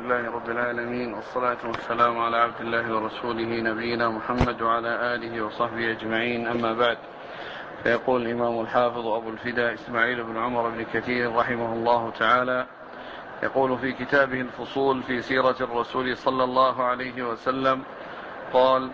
لله رب العالمين، والصلاة والسلام على عبد الله ورسوله نبينا محمد وعلى آله وصحبه أجمعين، أما بعد. فيقول الإمام الحافظ أبو الفداء إسماعيل بن عمر بن كثير رحمه الله تعالى، يقول في كتابه الفصول في سيرة الرسول صلى الله عليه وسلم قال: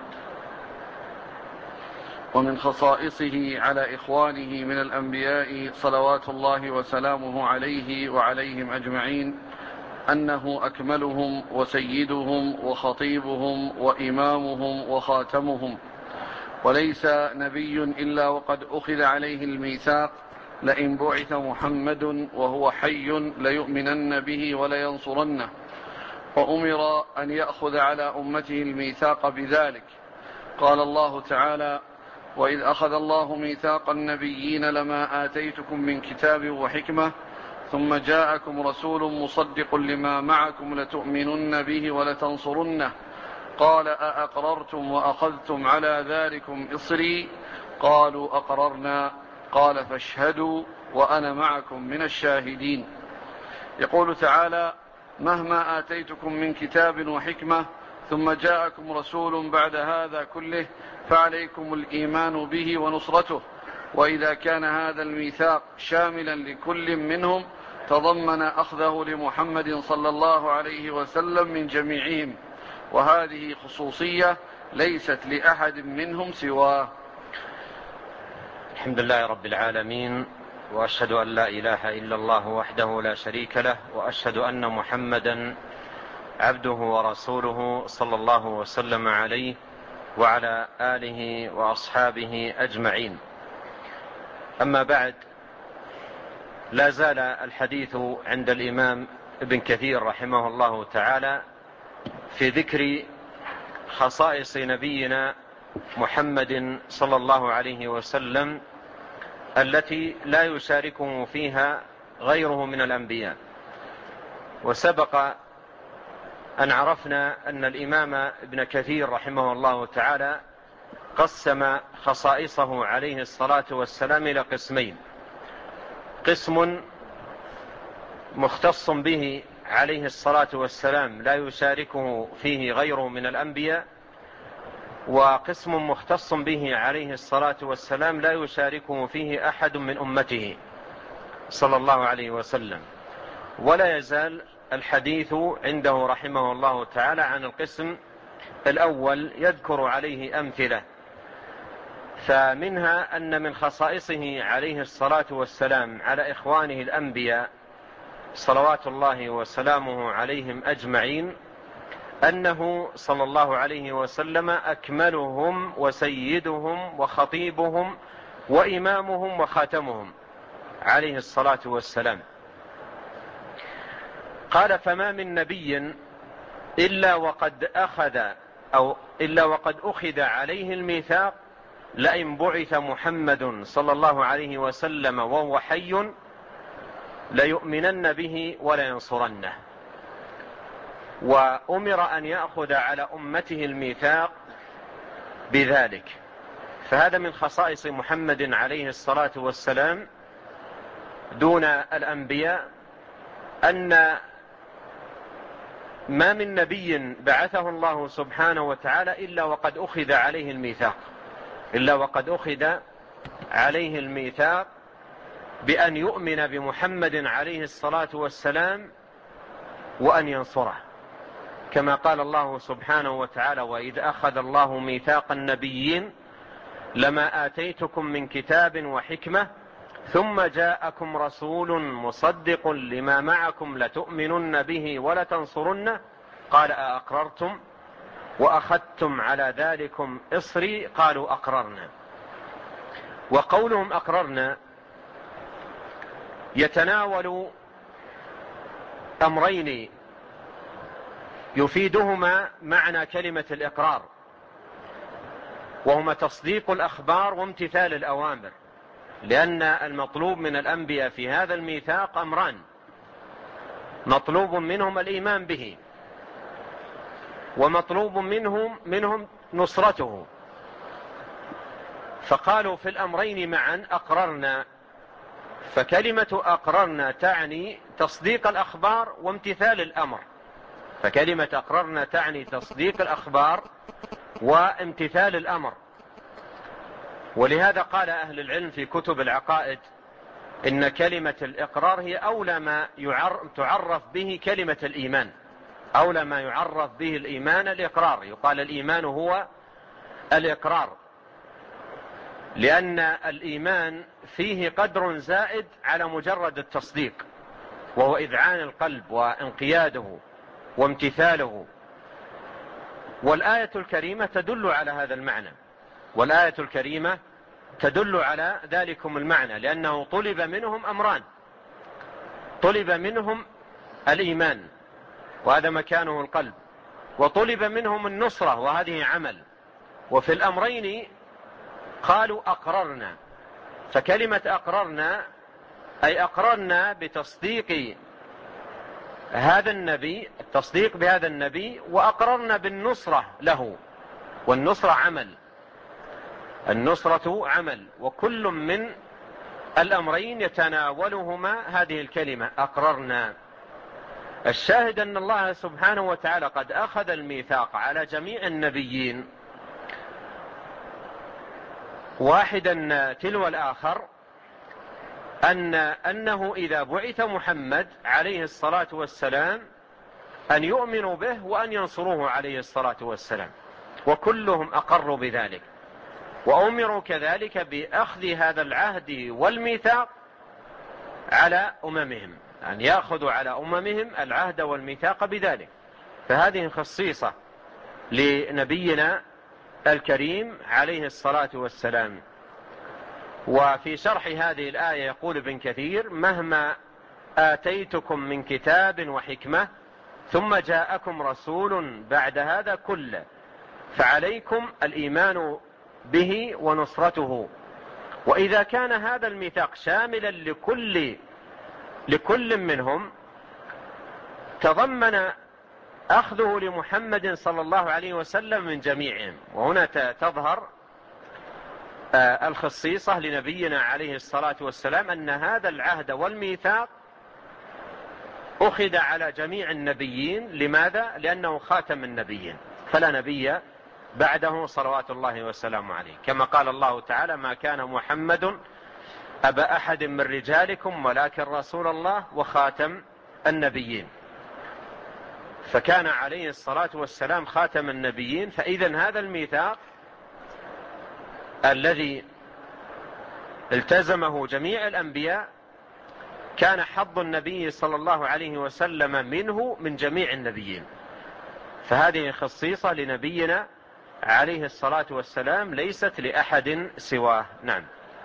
ومن خصائصه على إخوانه من الأنبياء صلوات الله وسلامه عليه وعليهم أجمعين أنه أكملهم وسيدهم وخطيبهم وإمامهم وخاتمهم، وليس نبي إلا وقد أخذ عليه الميثاق: لئن بعث محمد وهو حي ليؤمنن به ولينصرنه. وأمر أن يأخذ على أمته الميثاق بذلك. قال الله تعالى: وإذ أخذ الله ميثاق النبيين لما آتيتكم من كتاب وحكمة ثم جاءكم رسول مصدق لما معكم لتؤمنن به ولتنصرنه. قال: أأقررتم وأخذتم على ذلكم إصري؟ قالوا: أقررنا. قال: فاشهدوا وأنا معكم من الشاهدين. يقول تعالى: مهما آتيتكم من كتاب وحكمة ثم جاءكم رسول بعد هذا كله فعليكم الإيمان به ونصرته. وإذا كان هذا الميثاق شاملا لكل منهم تضمن أخذه لمحمد صلى الله عليه وسلم من جميعهم، وهذه خصوصية ليست لأحد منهم سواه. الحمد لله رب العالمين، وأشهد أن لا إله إلا الله وحده لا شريك له، وأشهد أن محمدا عبده ورسوله صلى الله وسلم عليه وعلى آله وأصحابه أجمعين. أما بعد، لا زال الحديث عند الإمام ابن كثير رحمه الله تعالى في ذكر خصائص نبينا محمد صلى الله عليه وسلم التي لا يشاركه فيها غيره من الأنبياء. وسبق أن عرفنا أن الإمام ابن كثير رحمه الله تعالى قسم خصائصه عليه الصلاة والسلام إلى قسمين: قسم مختص به عليه الصلاة والسلام لا يشاركه فيه غيره من الأنبياء، وقسم مختص به عليه الصلاة والسلام لا يشاركه فيه أحد من أمته صلى الله عليه وسلم. ولا يزال الحديث عنده رحمه الله تعالى عن القسم الأول يذكر عليه أمثلة. فمنها أن من خصائصه عليه الصلاة والسلام على إخوانه الأنبياء صلوات الله وسلامه عليهم أجمعين أنه صلى الله عليه وسلم أكملهم وسيدهم وخطيبهم وإمامهم وخاتمهم عليه الصلاة والسلام. قال: فما من نبي إلا وقد أخذ عليه الميثاق: لئن بعث محمد صلى الله عليه وسلم وهو حي ليؤمنن به ولينصرنه. وأمر أن يأخذ على أمته الميثاق بذلك. فهذا من خصائص محمد عليه الصلاة والسلام دون الأنبياء، أن ما من نبي بعثه الله سبحانه وتعالى إلا وقد أخذ عليه الميثاق بأن يؤمن بمحمد عليه الصلاة والسلام وأن ينصره، كما قال الله سبحانه وتعالى: وإذ أخذ الله ميثاق النبيين لما آتيتكم من كتاب وحكمة ثم جاءكم رسول مصدق لما معكم لتؤمنن به ولتنصرنه. قال: أأقررتم وأخذتم على ذلكم إصري؟ قالوا: أقررنا. وقولهم أقررنا يتناول أمرين يفيدهما معنى كلمة الإقرار، وهما تصديق الأخبار وامتثال الأوامر. لأن المطلوب من الأنبياء في هذا الميثاق أمران: مطلوب منهم الإيمان به، ومطلوب منهم نصرته. فقالوا في الأمرين معا: أقررنا. فكلمة أقررنا تعني تصديق الأخبار وامتثال الأمر، فكلمة أقررنا تعني تصديق الأخبار وامتثال الأمر. ولهذا قال أهل العلم في كتب العقائد إن كلمة الإقرار هي أولى ما تعرف به كلمة الإيمان، أولى ما يعرف به الإيمان الإقرار. يقال الإيمان هو الإقرار، لأن الإيمان فيه قدر زائد على مجرد التصديق، وهو إذعان القلب وانقياده وامتثاله. والآية الكريمة تدل على هذا المعنى، والآية الكريمة تدل على ذلكم المعنى، لأنه طلب منهم أمران: طلب منهم الإيمان وهذا مكانه القلب، وطلب منهم النصرة وهذه عمل. وفي الأمرين قالوا أقررنا. فكلمة أقررنا أي أقررنا بتصديق هذا النبي، التصديق بهذا النبي، وأقررنا بالنصرة له. والنصرة عمل، النصرة عمل، وكل من الأمرين يتناولهما هذه الكلمة أقررنا. الشاهد أن الله سبحانه وتعالى قد أخذ الميثاق على جميع النبيين واحدا تلو الآخر، أنه إذا بعث محمد عليه الصلاة والسلام أن يؤمنوا به وأن ينصروه عليه الصلاة والسلام، وكلهم أقروا بذلك، وأمروا كذلك بأخذ هذا العهد والميثاق على أممهم، أن يأخذوا على أممهم العهد والميثاق بذلك. فهذه خصيصة لنبينا الكريم عليه الصلاة والسلام. وفي شرح هذه الآية يقول ابن كثير: مهما آتيتكم من كتاب وحكمة ثم جاءكم رسول بعد هذا كله فعليكم الإيمان به ونصرته. وإذا كان هذا الميثاق شاملا لكل منهم تضمن أخذه لمحمد صلى الله عليه وسلم من جميعهم. وهنا تظهر الخصيصة لنبينا عليه الصلاة والسلام، أن هذا العهد والميثاق أخذ على جميع النبيين. لماذا؟ لأنه خاتم النبيين، فلا نبي بعده صلوات الله وسلامه عليه، كما قال الله تعالى: ما كان محمد أبا أحد من رجالكم ولكن رسول الله وخاتم النبيين. فكان عليه الصلاة والسلام خاتم النبيين. فإذن هذا الميثاق الذي التزمه جميع الأنبياء كان حظ النبي صلى الله عليه وسلم منه من جميع النبيين. فهذه خصيصة لنبينا عليه الصلاة والسلام ليست لأحد سواه. نعم.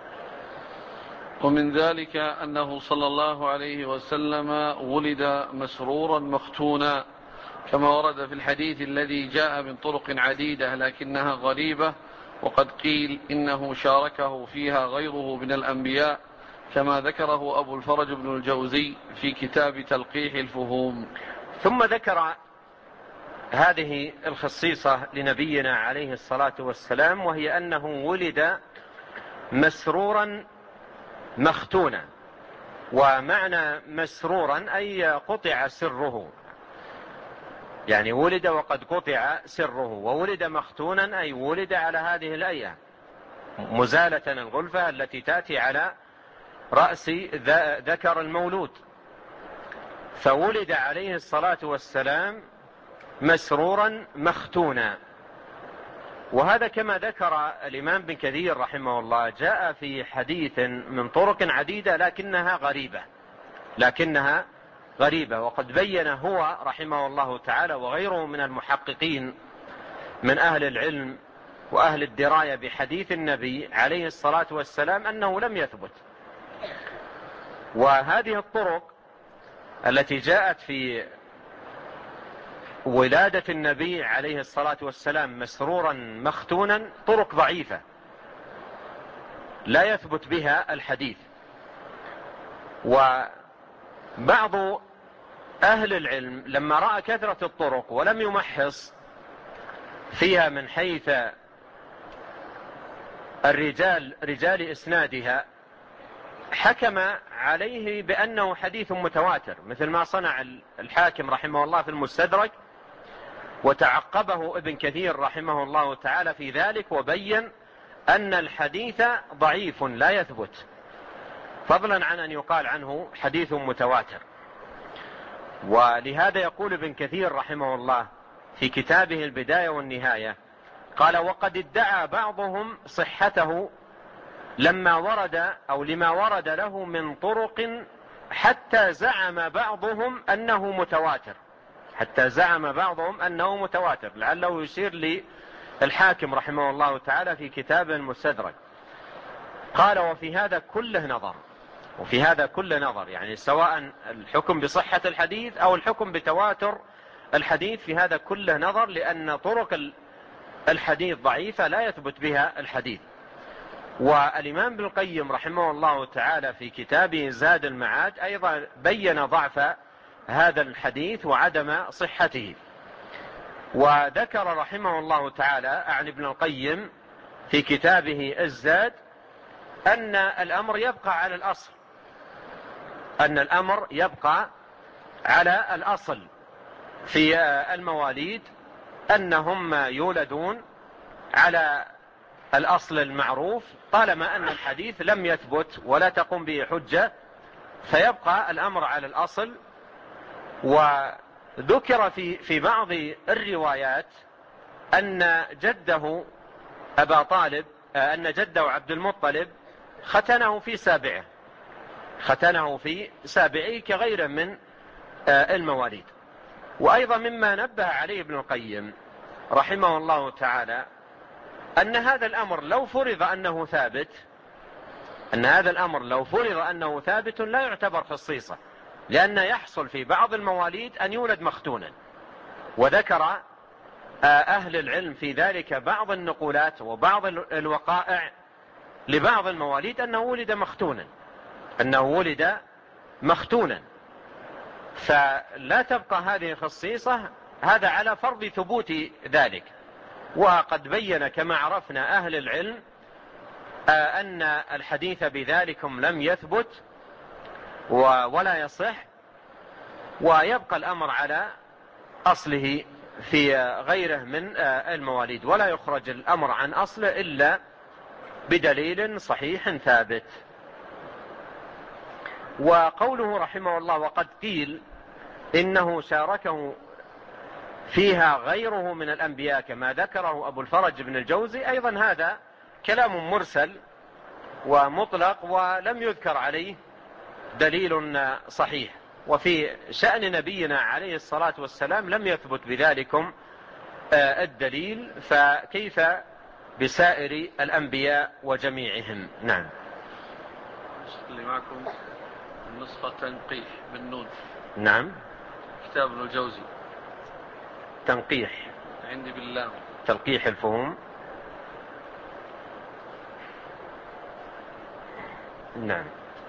ومن ذلك أنه صلى الله عليه وسلم ولد مسرورا مختونا، كما ورد في الحديث الذي جاء من طرق عديدة لكنها غريبة، وقد قيل إنه شاركه فيها غيره من الأنبياء، كما ذكره أبو الفرج بن الجوزي في كتاب تلقيح الفهوم. ثم ذكر هذه الخصيصة لنبينا عليه الصلاة والسلام، وهي أنه ولد مسرورا مختونا. ومعنى مسرورا أي قطع سره، يعني ولد وقد قطع سره. وولد مختونا أي ولد على هذه الأية، مزالة الغلفة التي تأتي على رأس ذكر المولود. فولد عليه الصلاة والسلام مسرورا مختونا. وهذا كما ذكر الإمام بن كثير رحمه الله جاء في حديث من طرق عديدة لكنها غريبة. وقد بين هو رحمه الله تعالى وغيره من المحققين من أهل العلم وأهل الدراية بحديث النبي عليه الصلاة والسلام أنه لم يثبت. وهذه الطرق التي جاءت في ولادة النبي عليه الصلاة والسلام مسرورا مختونا طرق ضعيفة لا يثبت بها الحديث. وبعض أهل العلم لما رأى كثرة الطرق ولم يمحص فيها من حيث رجال إسنادها حكم عليه بأنه حديث متواتر، مثل ما صنع الحاكم رحمه الله في المستدرك وتعقبه ابن كثير رحمه الله تعالى في ذلك وبين أن الحديث ضعيف لا يثبت، فضلا عن أن يقال عنه حديث متواتر. ولهذا يقول ابن كثير رحمه الله في كتابه البداية والنهاية قال: وقد ادعى بعضهم صحته لما ورد له من طرق حتى زعم بعضهم أنه متواتر، لعله يشير للحاكم رحمه الله تعالى في كتاب المستدرك. قال: وفي هذا كل نظر، يعني سواء الحكم بصحة الحديث أو الحكم بتواتر الحديث، في هذا كله نظر، لأن طرق الحديث ضعيفة لا يثبت بها الحديث. والإمام ابن القيم رحمه الله تعالى في كتابه زاد المعاد أيضا بين ضعف هذا الحديث وعدم صحته، وذكر رحمه الله تعالى عن ابن القيم في كتابه الزاد أن الأمر يبقى على الأصل في المواليد، أنهم يولدون على الأصل المعروف طالما أن الحديث لم يثبت ولا تقوم به حجة، فيبقى الأمر على الأصل. وذكر في بعض الروايات أن جده عبد المطلب ختنه في سابعه كغيره من المواليد. وأيضا مما نبه عليه ابن القيم رحمه الله تعالى أن هذا الأمر لو فرض أنه ثابت لا يعتبر خصيصة، لأن يحصل في بعض المواليد أن يولد مختونا. وذكر أهل العلم في ذلك بعض النقولات وبعض الوقائع لبعض المواليد أنه ولد مختونا، فلا تبقى هذه خصيصة، هذا على فرض ثبوت ذلك. وقد بين كما عرفنا أهل العلم أن الحديث بذلكم لم يثبت ولا يصح، ويبقى الأمر على أصله في غيره من المواليد، ولا يخرج الأمر عن أصله إلا بدليل صحيح ثابت. وقوله رحمه الله: وقد قيل إنه شاركه فيها غيره من الأنبياء كما ذكره أبو الفرج بن الجوزي، أيضا هذا كلام مرسل ومطلق ولم يذكر عليه دليل صحيح. وفي شأن نبينا عليه الصلاة والسلام لم يثبت بذلكم الدليل، فكيف بسائر الأنبياء وجميعهم؟ نعم. اللي معكم النسخة تنقيح بالنون. نعم. كتاب ابن الجوزي تنقيح عندي بالله، تلقيح الفهوم. نعم.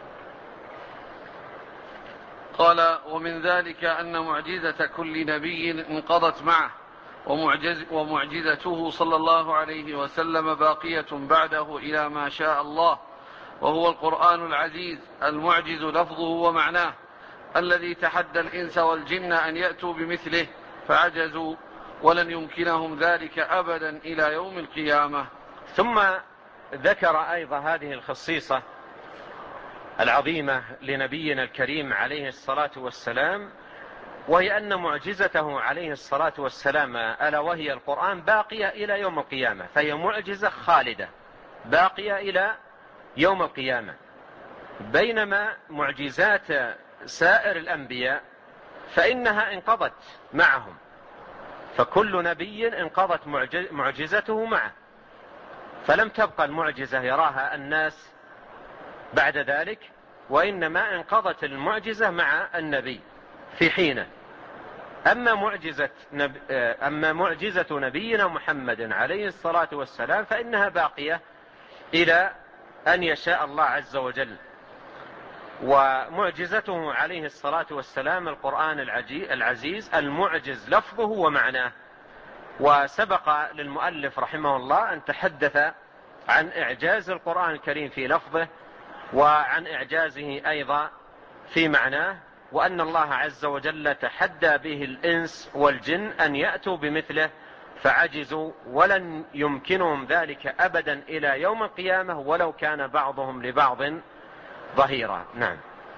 قال: ومن ذلك أن معجزة كل نبي انقضت معه، ومعجزته صلى الله عليه وسلم باقية بعده إلى ما شاء الله، وهو القرآن العزيز المعجز لفظه ومعناه، الذي تحدى الإنس والجن أن يأتوا بمثله فعجزوا، ولن يمكنهم ذلك أبدا إلى يوم القيامة. ثم ذكر أيضا هذه الخصيصة العظيمة لنبينا الكريم عليه الصلاة والسلام، وهي أن معجزته عليه الصلاة والسلام ألا وهي القرآن باقية إلى يوم القيامة، فهي معجزة خالدة باقية إلى يوم القيامة، بينما معجزات سائر الأنبياء فإنها انقضت معهم، فكل نبي انقضت معجزته معه، فلم تبقى المعجزة يراها الناس بعد ذلك، وإنما انقضت المعجزة مع النبي في حينه. أما معجزة نبينا محمد عليه الصلاة والسلام فإنها باقية إلى أن يشاء الله عز وجل. ومعجزته عليه الصلاة والسلام القرآن العزيز المعجز لفظه ومعناه. وسبق للمؤلف رحمه الله أن تحدث عن إعجاز القرآن الكريم في لفظه وعن إعجازه أيضا في معناه، وأن الله عز وجل تحدى به الإنس والجن أن يأتوا بمثله فعجزوا، ولن يمكنهم ذلك أبدا إلى يوم القيامة ولو كان بعضهم لبعض ظهيرا. نعم.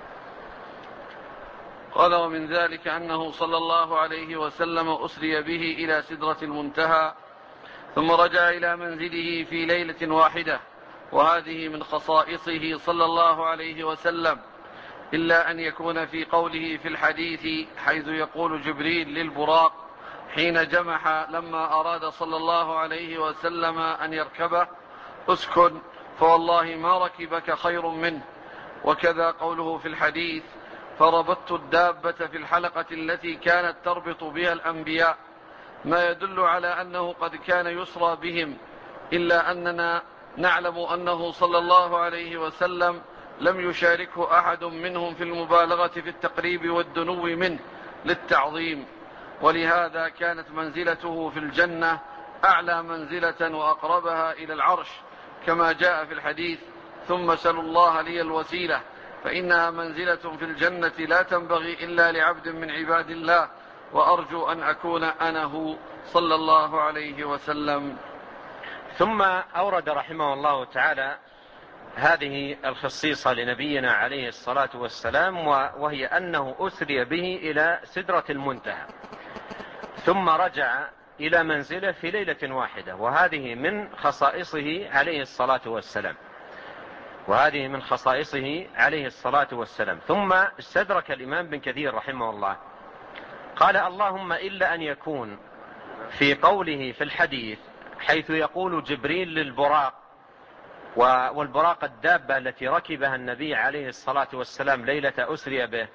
قال: ومن ذلك أنه صلى الله عليه وسلم أسري به إلى سدرة المنتهى ثم رجع إلى منزله في ليلة واحدة، وهذه من خصائصه صلى الله عليه وسلم، إلا أن يكون في قوله في الحديث حيث يقول جبريل للبراق حين جمح لما أراد صلى الله عليه وسلم أن يركبه: اسكن فوالله ما ركبك خير منه. وكذا قوله في الحديث: فربطت الدابة في الحلقة التي كانت تربط بها الأنبياء، ما يدل على أنه قد كان يسرى بهم، إلا أننا نعلم أنه صلى الله عليه وسلم لم يشاركه أحد منهم في المبالغة في التقريب والدنو منه للتعظيم، ولهذا كانت منزلته في الجنة أعلى منزلة وأقربها إلى العرش، كما جاء في الحديث: ثم سلوا الله لي الوسيلة فإنها منزلة في الجنة لا تنبغي إلا لعبد من عباد الله، وأرجو أن أكون أنا هو صلى الله عليه وسلم. ثم أورد رحمه الله تعالى هذه الخصيصة لنبينا عليه الصلاة والسلام، وهي أنه أسري به إلى سدرة المنتهى ثم رجع إلى منزله في ليلة واحدة، وهذه من خصائصه عليه الصلاة والسلام، وهذه من خصائصه عليه الصلاة والسلام. ثم استدرك الإمام بن كثير رحمه الله قال: اللهم إلا أن يكون في قوله في الحديث حيث يقول جبريل للبراق، والبراق الدابة التي ركبها النبي عليه الصلاة والسلام ليلة أسري به،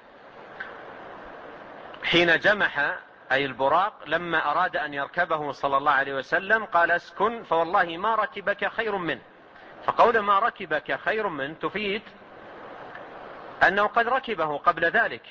حين جمح أي البراق لما أراد أن يركبه صلى الله عليه وسلم قال: اسكن فوالله ما ركبك خير منه. فقول ما ركبك خير منه تفيد أنه قد ركبه قبل ذلك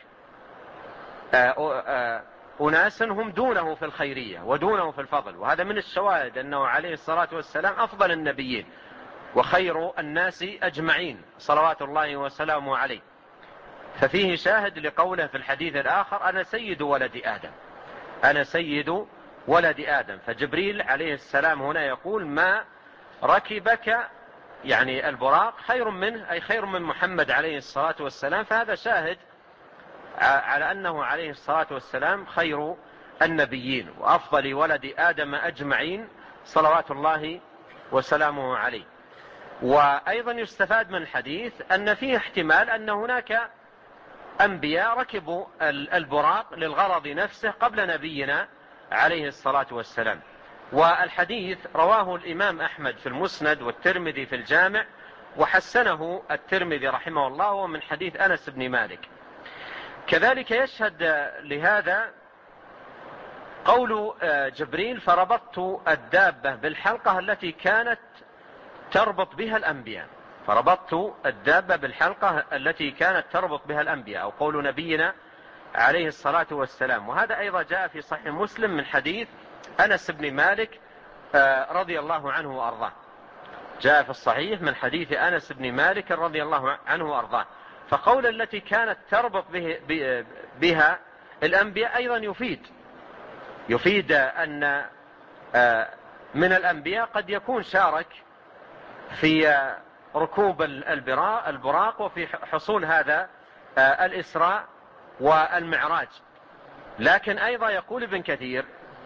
أناس هم دونه في الخيرية ودونه في الفضل، وهذا من الشواهد أنه عليه الصلاة والسلام أفضل النبيين وخير الناس أجمعين صلوات الله وسلامه عليه. ففيه شاهد لقوله في الحديث الآخر: أنا سيد ولد آدم، أنا سيد ولد آدم. فجبريل عليه السلام هنا يقول: ما ركبك يعني البراق خير منه، أي خير من محمد عليه الصلاة والسلام. فهذا شاهد على أنه عليه الصلاة والسلام خير النبيين وأفضل ولد آدم أجمعين صلوات الله وسلامه عليه. وأيضا يستفاد من الحديث أن فيه احتمال أن هناك أنبياء ركبوا البراق للغرض نفسه قبل نبينا عليه الصلاة والسلام. والحديث رواه الإمام أحمد في المسند والترمذي في الجامع، وحسنه الترمذي رحمه الله، ومن حديث أنس بن مالك. كذلك يشهد لهذا قول جبريل: فربطت الدابة بالحلقة التي كانت تربط بها الأنبياء. فربطت الدابة بالحلقة التي كانت تربط بها الأنبياء، أو قول نبينا عليه الصلاة والسلام. وهذا أيضا جاء في صحيح مسلم من حديث أنس بن مالك رضي الله عنه وأرضاه، جاء في الصحيح من حديث أنس بن مالك رضي الله عنه وأرضاه. فقول التي كانت تربط بها الأنبياء أيضا يفيد أن من الأنبياء قد يكون شارك في ركوب البراق وفي حصول هذا الإسراء والمعراج. لكن أيضا يقول ابن كثير: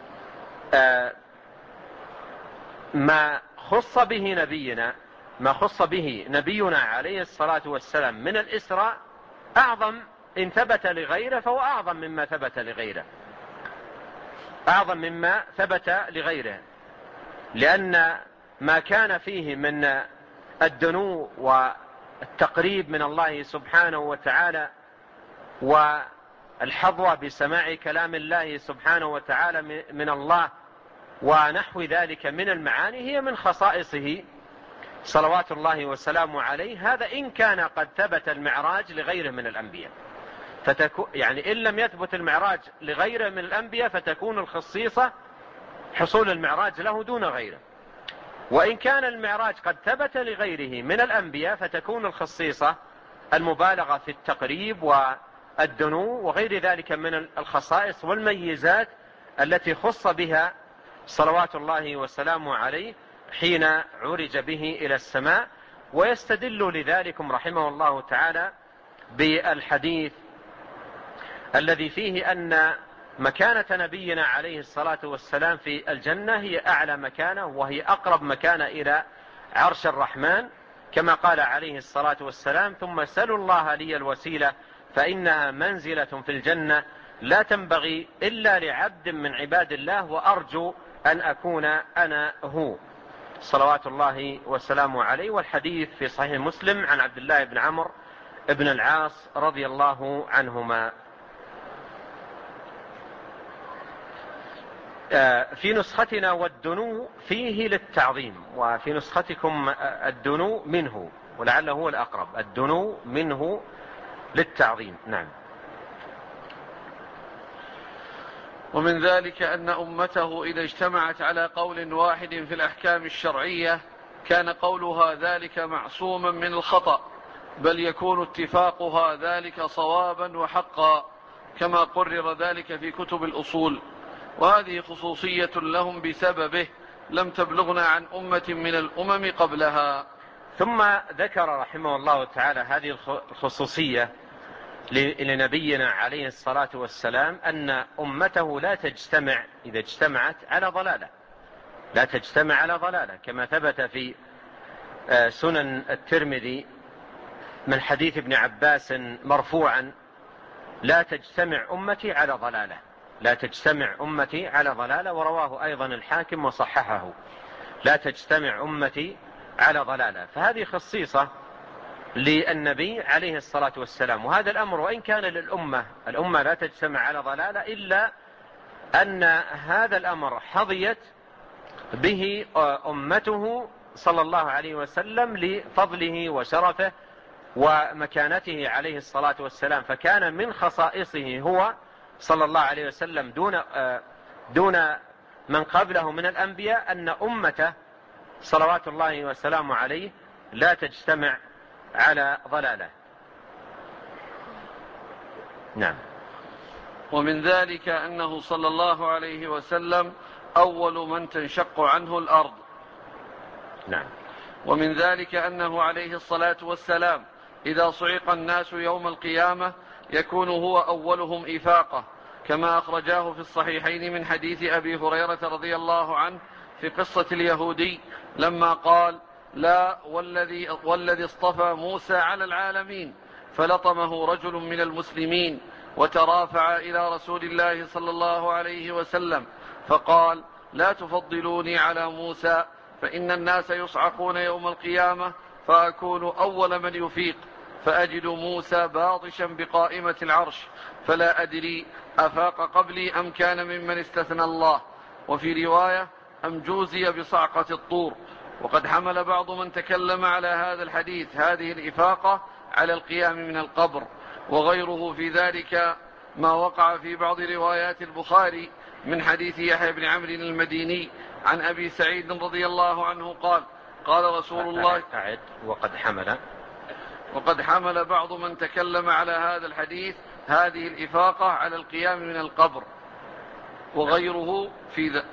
ما خص به نبينا عليه الصلاة والسلام من الإسراء أعظم إن ثبت لغيره، فهو أعظم مما ثبت لغيره، لأن ما كان فيه من الدنو والتقريب من الله سبحانه وتعالى والحظوة بسماع كلام الله سبحانه وتعالى من الله ونحو ذلك من المعاني هي من خصائصه صلوات الله وسلامه عليه. هذا إن كان قد ثبت المعراج لغيره من الأنبياء، يعني إن لم يثبت المعراج لغيره من الأنبياء فتكون الخصيصة حصول المعراج له دون غيره، وإن كان المعراج قد ثبت لغيره من الأنبياء فتكون الخصيصة المبالغة في التقريب الدنو وغير ذلك من الخصائص والميزات التي خص بها صلوات الله وسلامه عليه حين عرج به إلى السماء. ويستدل لذلكم رحمه الله تعالى بالحديث الذي فيه أن مكانة نبينا عليه الصلاة والسلام في الجنة هي أعلى مكانة وهي أقرب مكانة إلى عرش الرحمن، كما قال عليه الصلاة والسلام: ثم سلوا الله لي الوسيلة فإنها منزلة في الجنة لا تنبغي إلا لعبد من عباد الله وأرجو أن أكون أنا هو، صلوات الله وسلامه عليه. والحديث في صحيح مسلم عن عبد الله بن عمرو بن العاص رضي الله عنهما. في نسختنا والدنو فيه للتعظيم، وفي نسختكم الدنو منه، ولعله هو الأقرب، الدنو منه للتعظيم. نعم. ومن ذلك أن أمته إذا اجتمعت على قول واحد في الأحكام الشرعية كان قولها ذلك معصوما من الخطأ، بل يكون اتفاقها ذلك صوابا وحقا، كما قرر ذلك في كتب الأصول. وهذه خصوصية لهم بسببه لم تبلغنا عن أمة من الأمم قبلها. ثم ذكر رحمه الله تعالى هذه الخصوصية لنبينا عليه الصلاة والسلام، أن أمته لا تجتمع إذا اجتمعت على ضلالة، لا تجتمع على ضلالة، كما ثبت في سنن الترمذي من حديث ابن عباس مرفوعا: لا تجتمع أمتي على ضلالة، لا تجتمع أمتي على ضلالة. ورواه أيضا الحاكم وصححه: لا تجتمع أمتي على ضلالة. فهذه خصيصة للنبي عليه الصلاة والسلام. وهذا الأمر وإن كان للأمة، الأمة لا تجتمع على ضلالة، إلا أن هذا الأمر حظيت به أمته صلى الله عليه وسلم لفضله وشرفه ومكانته عليه الصلاة والسلام. فكان من خصائصه هو صلى الله عليه وسلم دون من قبله من الأنبياء أن أمته صلوات الله وسلامه عليه لا تجتمع على ضلالة. نعم. ومن ذلك أنه صلى الله عليه وسلم أول من تنشق عنه الأرض. نعم. ومن ذلك أنه عليه الصلاة والسلام إذا صعق الناس يوم القيامة يكون هو أولهم إفاقة، كما أخرجاه في الصحيحين من حديث أبي هريرة رضي الله عنه في قصة اليهودي لما قال: لا والذي اصطفى موسى على العالمين، فلطمه رجل من المسلمين وترافع إلى رسول الله صلى الله عليه وسلم فقال: لا تفضلوني على موسى، فإن الناس يصعقون يوم القيامة فأكون أول من يفيق، فأجد موسى باطشا بقائمة العرش، فلا أدري أفاق قبلي أم كان ممن استثنى الله. وفي رواية: أم جوزي بصعقة الطور. وقد حمل بعض من تكلم على هذا الحديث هذه الإفاقة على القيام من القبر، وغيره في ذلك ما وقع في بعض روايات البخاري من حديث يحيى بن عمرو المديني عن أبي سعيد رضي الله عنه قال: قال رسول الله وقد حمل بعض من تكلم على هذا الحديث هذه الإفاقة على القيام من القبر، وغيره في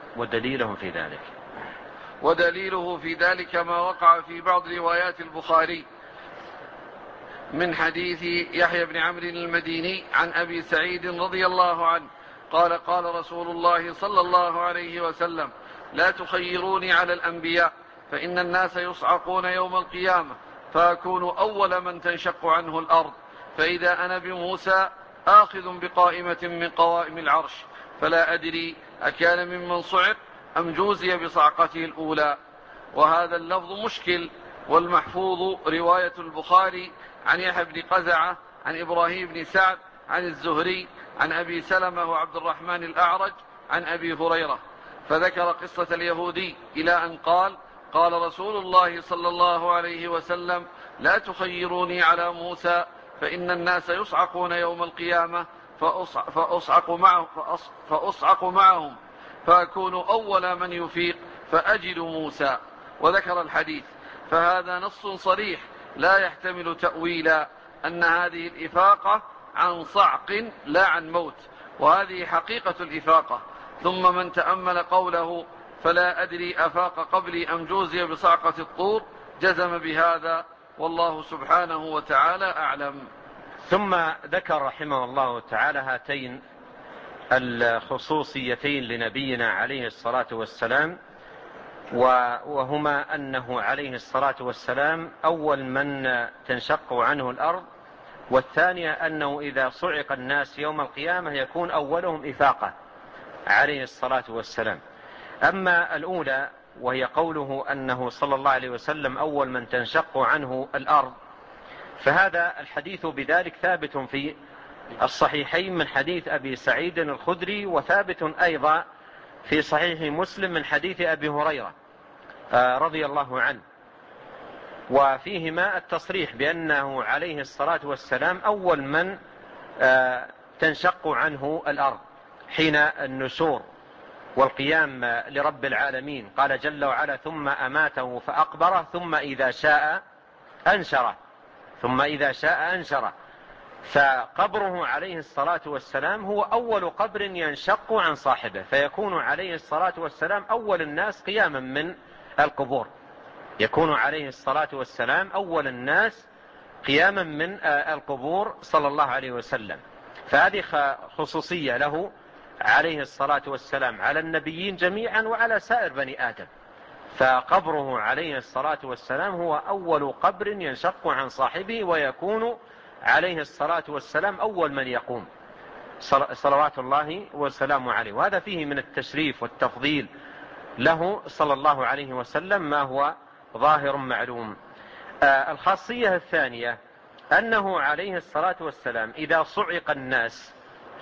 ودليله في ذلك ما وقع في بعض روايات البخاري من حديث يحيى بن عمرو المديني عن أبي سعيد رضي الله عنه قال: قال رسول الله صلى الله عليه وسلم: لا تخيروني على الأنبياء، فإن الناس يصعقون يوم القيامة فأكون أول من تنشق عنه الأرض، فإذا أنا بموسى آخذ بقائمة من قوائم العرش، فلا أدري أكان ممن صعق أم جوزي بصعقته الأولى. وهذا اللفظ مشكل، والمحفوظ رواية البخاري عن يحيى بن قزعة عن إبراهيم بن سعد عن الزهري عن أبي سلمة وعبد الرحمن الأعرج عن أبي هريرة، فذكر قصة اليهودي إلى أن قال: قال رسول الله صلى الله عليه وسلم: لا تخيروني على موسى، فإن الناس يصعقون يوم القيامة فأصعق معهم فأكون أول من يفيق فأجد موسى. وذكر الحديث. فهذا نص صريح لا يحتمل تأويلا أن هذه الإفاقة عن صعق لا عن موت، وهذه حقيقة الإفاقة. ثم من تأمل قوله فلا أدري أفاق قبلي أم جوزي بصعقة الطور جزم بهذا، والله سبحانه وتعالى أعلم. ثم ذكر رحمه الله تعالى هاتين الخصوصيتين لنبينا عليه الصلاة والسلام، وهما أنه عليه الصلاة والسلام أول من تنشق عنه الأرض، والثانية أنه إذا صعق الناس يوم القيامة يكون أولهم إفاقة عليه الصلاة والسلام. أما الأولى وهي قوله أنه صلى الله عليه وسلم أول من تنشق عنه الأرض، فهذا الحديث بذلك ثابت في الصحيحين من حديث أبي سعيد الخدري، وثابت أيضا في صحيح مسلم من حديث أبي هريرة رضي الله عنه، وفيهما التصريح بأنه عليه الصلاة والسلام أول من تنشق عنه الأرض حين النشور والقيام لرب العالمين. قال جل وعلا ثم أماته فأقبره ثم إذا شاء أنشره. فقبره عليه الصلاة والسلام هو أول قبر ينشق عن صاحبه، فيكون عليه الصلاة والسلام أول الناس قياما من القبور، يكون عليه الصلاة والسلام أول الناس قياما من القبور صلى الله عليه وسلم. فهذه خصوصية له عليه الصلاة والسلام على النبيين جميعا وعلى سائر بني آدم، فقبره عليه الصلاة والسلام هو أول قبر ينشق عن صاحبه، ويكون عليه الصلاة والسلام أول من يقوم صلوات الله وسلامه عليه. وهذا فيه من التشريف والتفضيل له صلى الله عليه وسلم ما هو ظاهر معلوم. الخاصية الثانية أنه عليه الصلاة والسلام إذا صعق الناس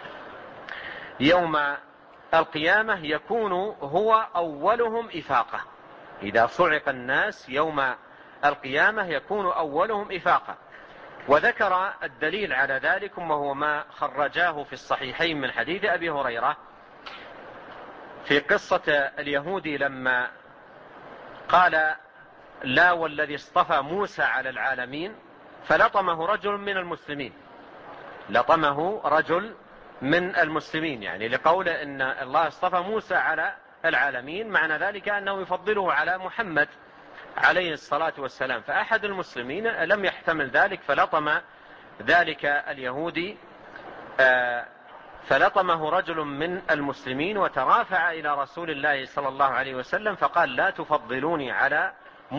يوم القيامة يكون هو أولهم إفاقة. إذا صعق الناس يوم القيامة يكون أولهم إفاقة. وذكر الدليل على ذلك وهو ما خرجاه في الصحيحين من حديث أبي هريرة في قصة اليهودي لما قال لا والذي اصطفى موسى على العالمين، فلطمه رجل من المسلمين، يعني لقول إن الله اصطفى موسى على العالمين، معنى ذلك أنه يفضله على محمد عليه الصلاة والسلام. فأحد المسلمين لم يحتمل ذلك فلطم ذلك اليهودي، فلطمه رجل من المسلمين وترافع إلى رسول الله صلى الله عليه وسلم فقال لا تفضلوني على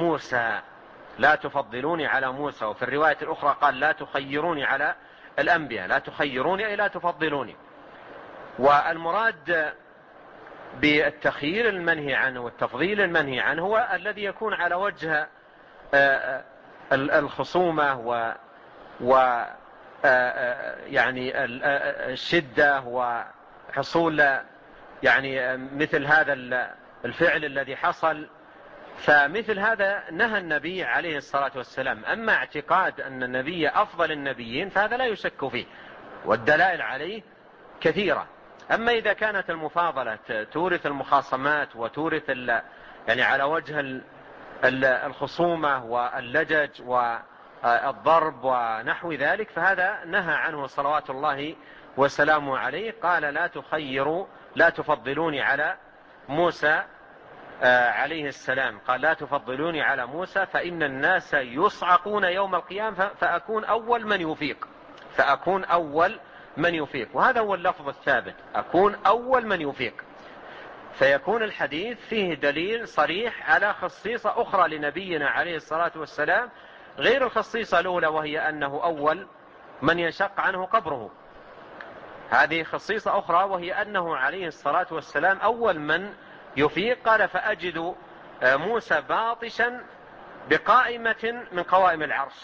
موسى. وفي الرواية الأخرى قال لا تخيروني على الأنبياء، لا تخيروني أي لا تفضلوني. والمراد بالتخيير المنهي عنه والتفضيل المنهي عنه هو الذي يكون على وجه الخصومة يعني الشدة وحصول يعني مثل هذا الفعل الذي حصل. فمثل هذا نهى النبي عليه الصلاة والسلام. أما اعتقاد أن النبي أفضل النبيين فهذا لا يشك فيه، والدلائل عليه كثيرة. أما إذا كانت المفاضلة تورث المخاصمات وتورث يعني على وجه الخصومة واللجج والضرب ونحو ذلك، فهذا نهى عنه صلوات الله وسلامه عليه. قال لا تفضلوني على موسى عليه السلام، قال لا تفضلوني على موسى فإن الناس يصعقون يوم القيامة فأكون أول من يفيق. وهذا هو اللفظ الثابت، أكون أول من يفيق. فيكون الحديث فيه دليل صريح على خصيصة أخرى لنبينا عليه الصلاة والسلام غير الخصيصة الأولى، وهي أنه أول من ينشق عنه قبره. هذه خصيصة أخرى وهي أنه عليه الصلاة والسلام أول من يفيق. قال فأجد موسى باطشا بقائمة من قوائم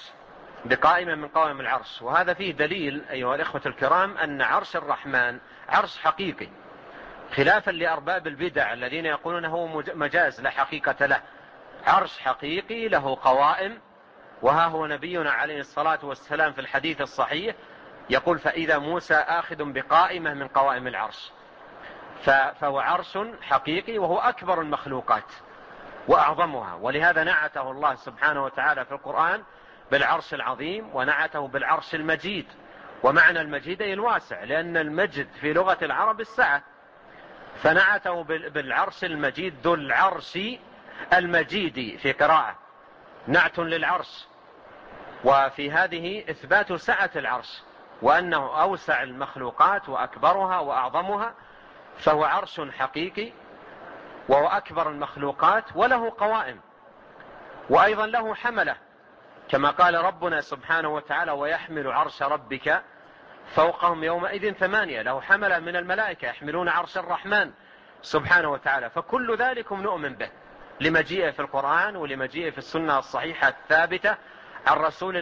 العرش. وهذا فيه دليل أيها الإخوة الكرام أن عرش الرحمن عرش حقيقي، خلافا لأرباب البدع الذين يقولون هو مجاز لا حقيقة له. عرش حقيقي له قوائم، وها هو نبينا عليه الصلاة والسلام في الحديث الصحيح يقول فإذا موسى آخذ بقائمة من قوائم العرش. فهو عرش حقيقي وهو أكبر المخلوقات وأعظمها، ولهذا نعته الله سبحانه وتعالى في القرآن بالعرش العظيم، ونعته بالعرش المجيد، ومعنى المجيد أي الواسع، لأن المجد في لغة العرب السعة، فنعته بالعرش المجيد، ذو العرش المجيد في قراءة، نعت للعرش. وفي هذه إثبات سعة العرش، وأنه أوسع المخلوقات وأكبرها وأعظمها، فهو عرش حقيقي وهو أكبر المخلوقات، وله قوائم وأيضا له حملة، كما قال ربنا سبحانه وتعالى: ويحمل عرش ربك فوقهم يومئذ 8. له حملة من الملائكة يحملون عرش الرحمن سبحانه وتعالى. فكل ذلك نؤمن به لمجيئه في القرآن ولمجيئه في السنة الصحيحة الثابتة عن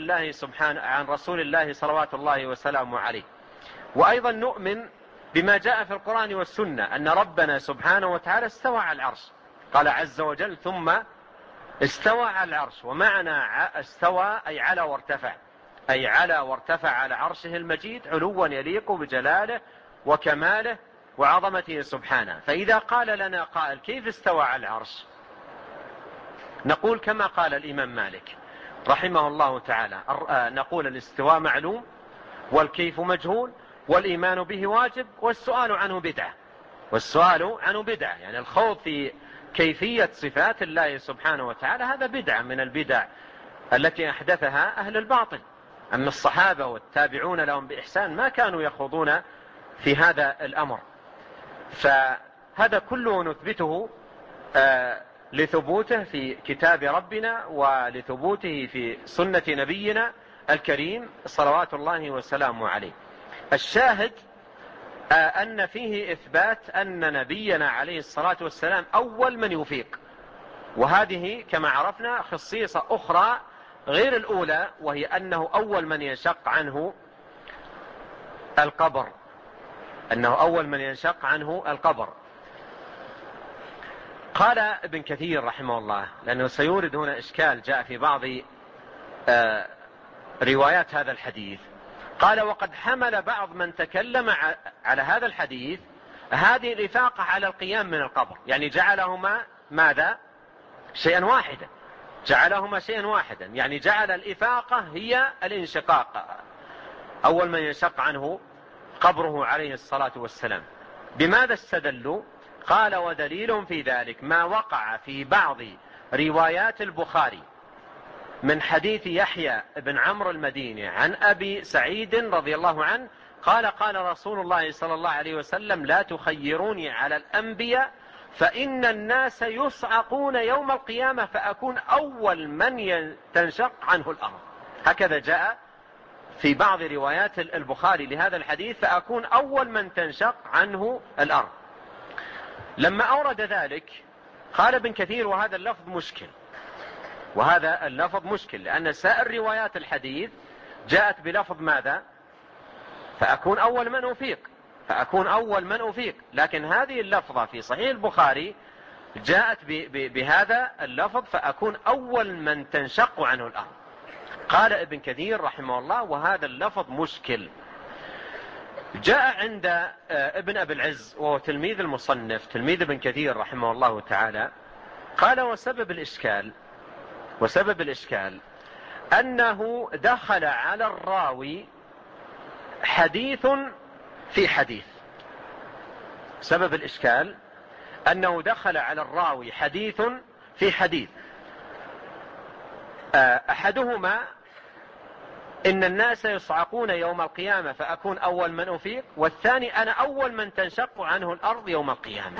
رسول الله صلوات الله وسلامه عليه. وأيضا نؤمن بما جاء في القرآن والسنة أن ربنا سبحانه وتعالى استوى على العرش، قال عز وجل: ثم استوى على العرش. ومعنى استوى أي على وارتفع، أي على وارتفع على عرشه المجيد علوا يليق بجلاله وكماله وعظمته سبحانه. فإذا قال لنا قائل: كيف استوى على العرش؟ نقول كما قال الإمام مالك رحمه الله تعالى، نقول: الاستواء معلوم، والكيف مجهول، والإيمان به واجب، والسؤال عنه بدعة. والسؤال عنه بدعة، يعني الخوض في كيفية صفات الله سبحانه وتعالى هذا بدعة من البدع التي أحدثها أهل الباطل. أما الصحابة والتابعون لهم بإحسان ما كانوا يخوضون في هذا الأمر. فهذا كله نثبته لثبوته في كتاب ربنا ولثبوته في سنة نبينا الكريم صلوات الله وسلامه عليه. الشاهد أن فيه إثبات أن نبينا عليه الصلاة والسلام أول من يفيق، وهذه كما عرفنا خصيصة أخرى غير الأولى، وهي أنه أول من ينشق عنه القبر، أنه أول من ينشق عنه القبر. قال ابن كثير رحمه الله، لأنه سيورد هنا إشكال جاء في بعض روايات هذا الحديث، قال: وقد حمل بعض من تكلم على هذا الحديث هذه الإفاقة على القيام من القبر، يعني جعلهما ماذا؟ شيئا واحدا، جعلهما شيئا واحدا، يعني جعل الإفاقة هي الانشقاق، أول من ينشق عنه قبره عليه الصلاة والسلام. بماذا استدلوا؟ قال: ودليل في ذلك ما وقع في بعض روايات البخاري من حديث يحيى بن عمرو المديني عن أبي سعيد رضي الله عنه قال: قال رسول الله صلى الله عليه وسلم: لا تخيروني على الأنبياء فإن الناس يصعقون يوم القيامة فأكون أول من تنشق عنه الأرض. هكذا جاء في بعض روايات البخاري لهذا الحديث: فأكون أول من تنشق عنه الأرض. لما أورد ذلك قال ابن كثير: وهذا اللفظ مشكل، وهذا اللفظ مشكل، لأن سائر روايات الحديث جاءت بلفظ ماذا؟ فأكون أول من أفيق، فأكون أول من أفيق، لكن هذه اللفظة في صحيح البخاري جاءت بهذا اللفظ: فأكون أول من تنشق عنه الأرض. قال ابن كثير رحمه الله: وهذا اللفظ مشكل. جاء عند ابن أبي العز وهو تلميذ المصنف تلميذ ابن كثير رحمه الله تعالى، قال: وسبب الإشكال أنه دخل على الراوي حديث في حديث. سبب الإشكال أنه دخل على الراوي حديث في حديث، أحدهما: إن الناس يصعقون يوم القيامة فأكون أول من أفيق، والثاني: أنا أول من تنشق عنه الأرض يوم القيامة.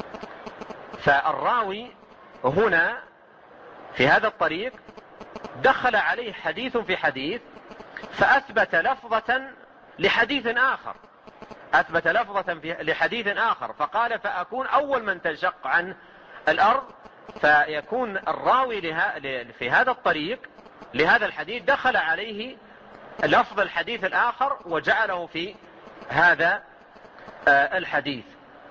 فالراوي هنا في هذا الطريق دخل عليه حديث في حديث، فأثبت لفظة لحديث آخر، أثبت لفظة لحديث آخر، فقال: فأكون أول من تنشق عن الأرض. فيكون الراوي في هذا الطريق لهذا الحديث دخل عليه لفظ الحديث الآخر وجعله في هذا الحديث.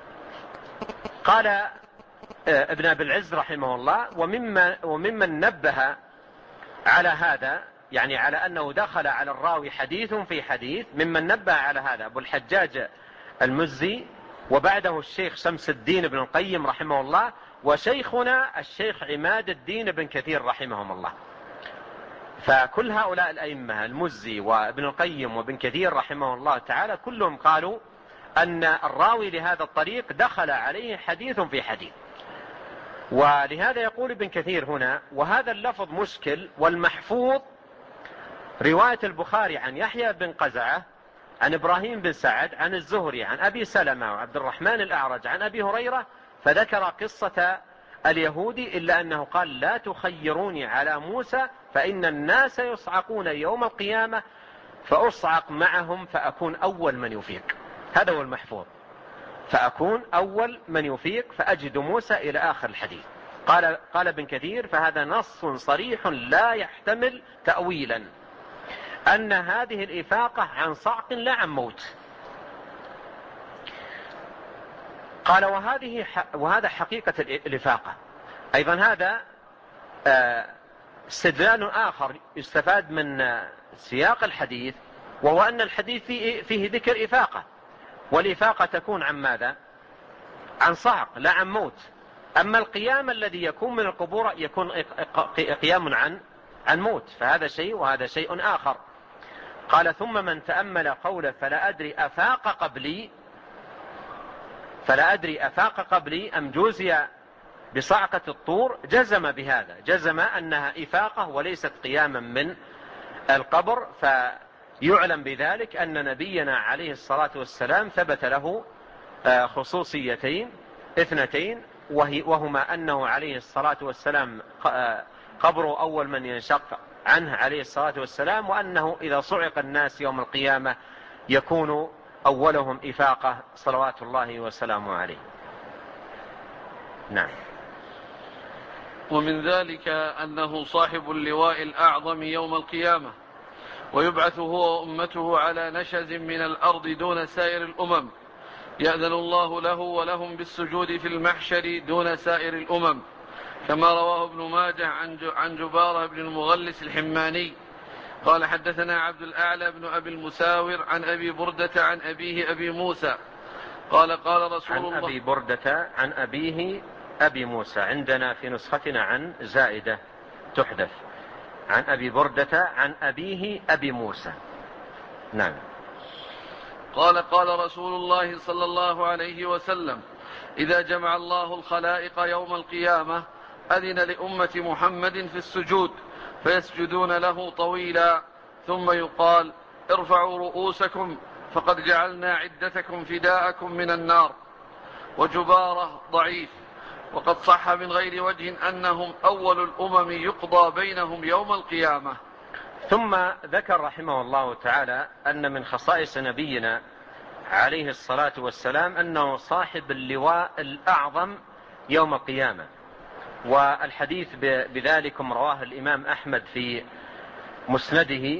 قال ابن أبي العز رحمه الله: وممن نبه على هذا، يعني على أنه دخل على الراوي حديث في حديث، ممن نبه على هذا أبو الحجاج المزي، وبعده الشيخ شمس الدين بن القيم رحمه الله، وشيخنا الشيخ عماد الدين بن كثير رحمهم الله. فكل هؤلاء الأئمة المزي وابن القيم وابن كثير رحمه الله تعالى كلهم قالوا أن الراوي لهذا الطريق دخل عليه حديث في حديث. ولهذا يقول ابن كثير هنا: وهذا اللفظ مشكل، والمحفوظ رواية البخاري عن يحيى بن قزعة عن إبراهيم بن سعد عن الزهري عن أبي سلمة وعبد الرحمن الأعرج عن أبي هريرة، فذكر قصة اليهودي إلا أنه قال: لا تخيروني على موسى فإن الناس يصعقون يوم القيامة فأصعق معهم فأكون أول من يفيق. هذا هو المحفوظ، فأكون أول من يفيق فأجد موسى إلى آخر الحديث. قال ابن كثير: فهذا نص صريح لا يحتمل تأويلا، أن هذه الإفاقة عن صعق لا عن موت. قال: وهذا حقيقة الإفاقة. أيضا هذا استدلال آخر يستفاد من سياق الحديث، وهو أن الحديث فيه ذكر إفاقة، والإفاقة تكون عن ماذا؟ عن صعق لا عن موت. أما القيام الذي يكون من القبور يكون قيام عن موت، فهذا شيء وهذا شيء آخر. قال: ثم من تأمل قوله فلا أدري أفاق قبلي أم جوزي بصعقة الطور، جزم بهذا، جزم أنها إفاقة وليست قياما من القبر. فيعلم بذلك أن نبينا عليه الصلاة والسلام ثبت له خصوصيتين اثنتين، وهما أنه عليه الصلاة والسلام قبره أول من ينشق عنه عليه الصلاة والسلام، وأنه إذا صعق الناس يوم القيامة يكون أولهم إفاقة صلوات الله وسلامه عليه. نعم. ومن ذلك أنه صاحب اللواء الأعظم يوم القيامة، ويبعث هو وأمته على نشز من الأرض دون سائر الأمم، يأذن الله له ولهم بالسجود في المحشر دون سائر الأمم، كما رواه ابن ماجه عن جبارة بن المغلس الحماني قال: حدثنا عبد الأعلى بن أبي المساور عن أبي بردة عن أبيه أبي موسى قال: قال رسول الله. عن أبي بردة عن أبيه أبي موسى، عندنا في نسختنا عن زائدة تحذف، عن أبي بردة عن أبيه أبي موسى. نعم. قال: قال رسول الله صلى الله عليه وسلم: إذا جمع الله الخلائق يوم القيامة أذن لأمة محمد في السجود فيسجدون له طويلا، ثم يقال: ارفعوا رؤوسكم فقد جعلنا عدتكم فداءكم من النار. وجبارة ضعيف، وقد صح من غير وجه أنهم أول الأمم يقضى بينهم يوم القيامة. ثم ذكر رحمه الله تعالى أن من خصائص نبينا عليه الصلاة والسلام أنه صاحب اللواء الأعظم يوم القيامة، والحديث بذلكم رواه الإمام أحمد في مسنده،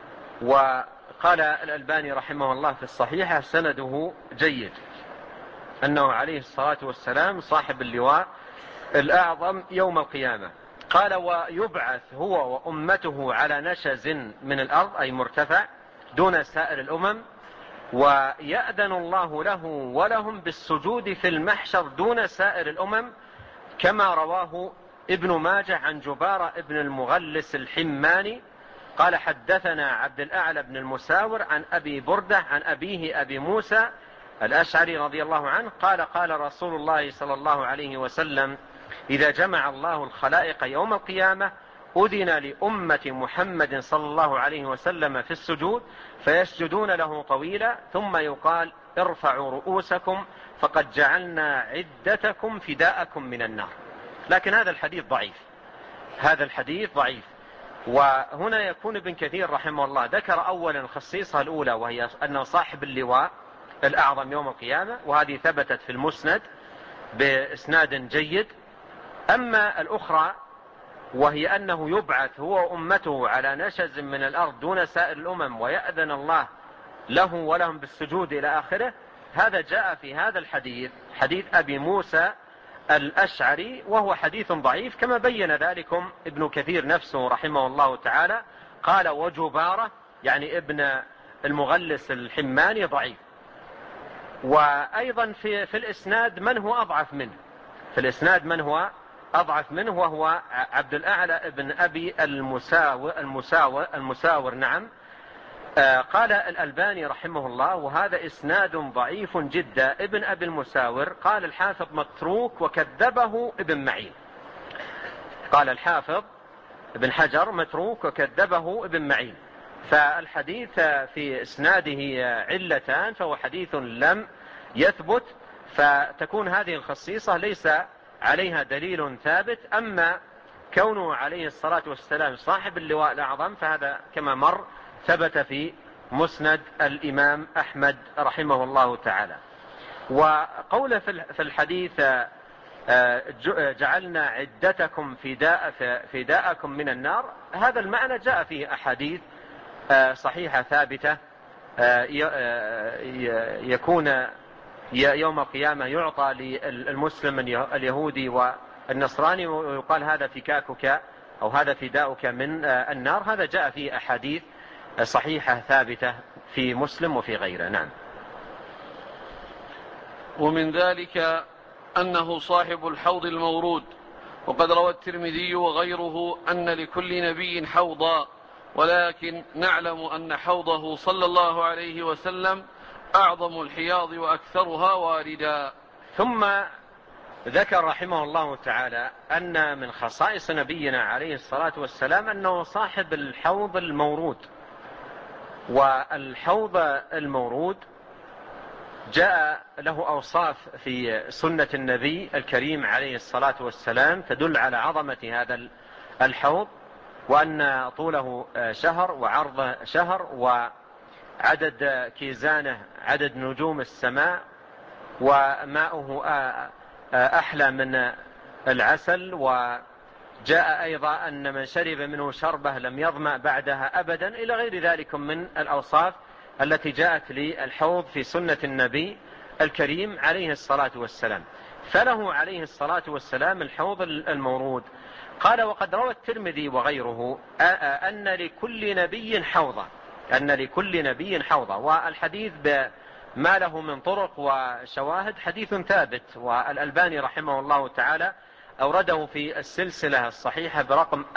وقال الألباني رحمه الله في الصحيحة سنده جيد، أنه عليه الصلاة والسلام صاحب اللواء الأعظم يوم القيامة. قال: ويبعث هو وأمته على نشز من الأرض، أي مرتفع دون سائر الأمم، ويأذن الله له ولهم بالسجود في المحشر دون سائر الأمم، كما رواه ابن ماجه عن جبارة ابن المغلس الحماني قال: حدثنا عبد الأعلى بن المساور عن أبي بردة عن أبيه أبي موسى الأشعري رضي الله عنه قال: قال رسول الله صلى الله عليه وسلم: إذا جمع الله الخلائق يوم القيامة أذن لأمة محمد صلى الله عليه وسلم في السجود فيسجدون له طويلا، ثم يقال: ارفعوا رؤوسكم فقد جعلنا عدتكم فداءكم من النار. لكن هذا الحديث ضعيف. وهنا يكون ابن كثير رحمه الله ذكر أولا الخصيصة الأولى، وهي أنه صاحب اللواء الأعظم يوم القيامة، وهذه ثبتت في المسند بإسناد جيد. أما الأخرى وهي أنه يبعث هو وأمته على نشز من الأرض دون سائر الأمم ويأذن الله له ولهم بالسجود إلى آخره، هذا جاء في هذا الحديث، حديث أبي موسى الأشعري، وهو حديث ضعيف كما بين ذلكم ابن كثير نفسه رحمه الله تعالى. قال: وجبارة يعني ابن المغلس الحماني ضعيف. وأيضا في الإسناد من هو أضعف منه، أضعف منه، وهو عبد الأعلى ابن أبي المساور. نعم. قال الألباني رحمه الله: وهذا إسناد ضعيف جدا. ابن أبي المساور قال الحافظ متروك وكذبه ابن معين. قال الحافظ ابن حجر متروك وكذبه ابن معين. فالحديث في إسناده علتان، فهو حديث لم يثبت، فتكون هذه الخصيصة ليس عليها دليل ثابت. أما كونه عليه الصلاة والسلام صاحب اللواء الأعظم فهذا كما مر ثبت في مسند الإمام أحمد رحمه الله تعالى. وقوله في الحديث: جعلنا عدتكم فداءكم من النار، هذا المعنى جاء فيه أحاديث صحيحة ثابتة. يكون يوم القيامة يعطى للمسلم اليهودي والنصراني ويقال هذا فكاكك أو هذا فداؤك من النار. هذا جاء فيه أحاديث صحيحة ثابتة في مسلم وفي غيره. نعم. ومن ذلك أنه صاحب الحوض المورود، وقد روى الترمذي وغيره أن لكل نبي حوضا، ولكن نعلم أن حوضه صلى الله عليه وسلم أعظم الحياض وأكثرها واردا. ثم ذكر رحمه الله تعالى أن من خصائص نبينا عليه الصلاة والسلام أنه صاحب الحوض المورود. والحوض المورود جاء له أوصاف في سنة النبي الكريم عليه الصلاة والسلام تدل على عظمة هذا الحوض، وأن طوله شهر وعرضه شهر، وعدد كيزانه عدد نجوم السماء، وماؤه أحلى من العسل. وجاء أيضا أن من شرب منه شربة لم يظمأ بعدها أبدا، إلى غير ذلك من الأوصاف التي جاءت للحوض في سنة النبي الكريم عليه الصلاة والسلام. فله عليه الصلاة والسلام الحوض المورود. قال: وقد روى الترمذي وغيره أن لكل نبي حوضا، أن لكل نبي حوضا. والحديث بما له من طرق وشواهد حديث ثابت، والألباني رحمه الله تعالى أورده في السلسلة الصحيحة برقم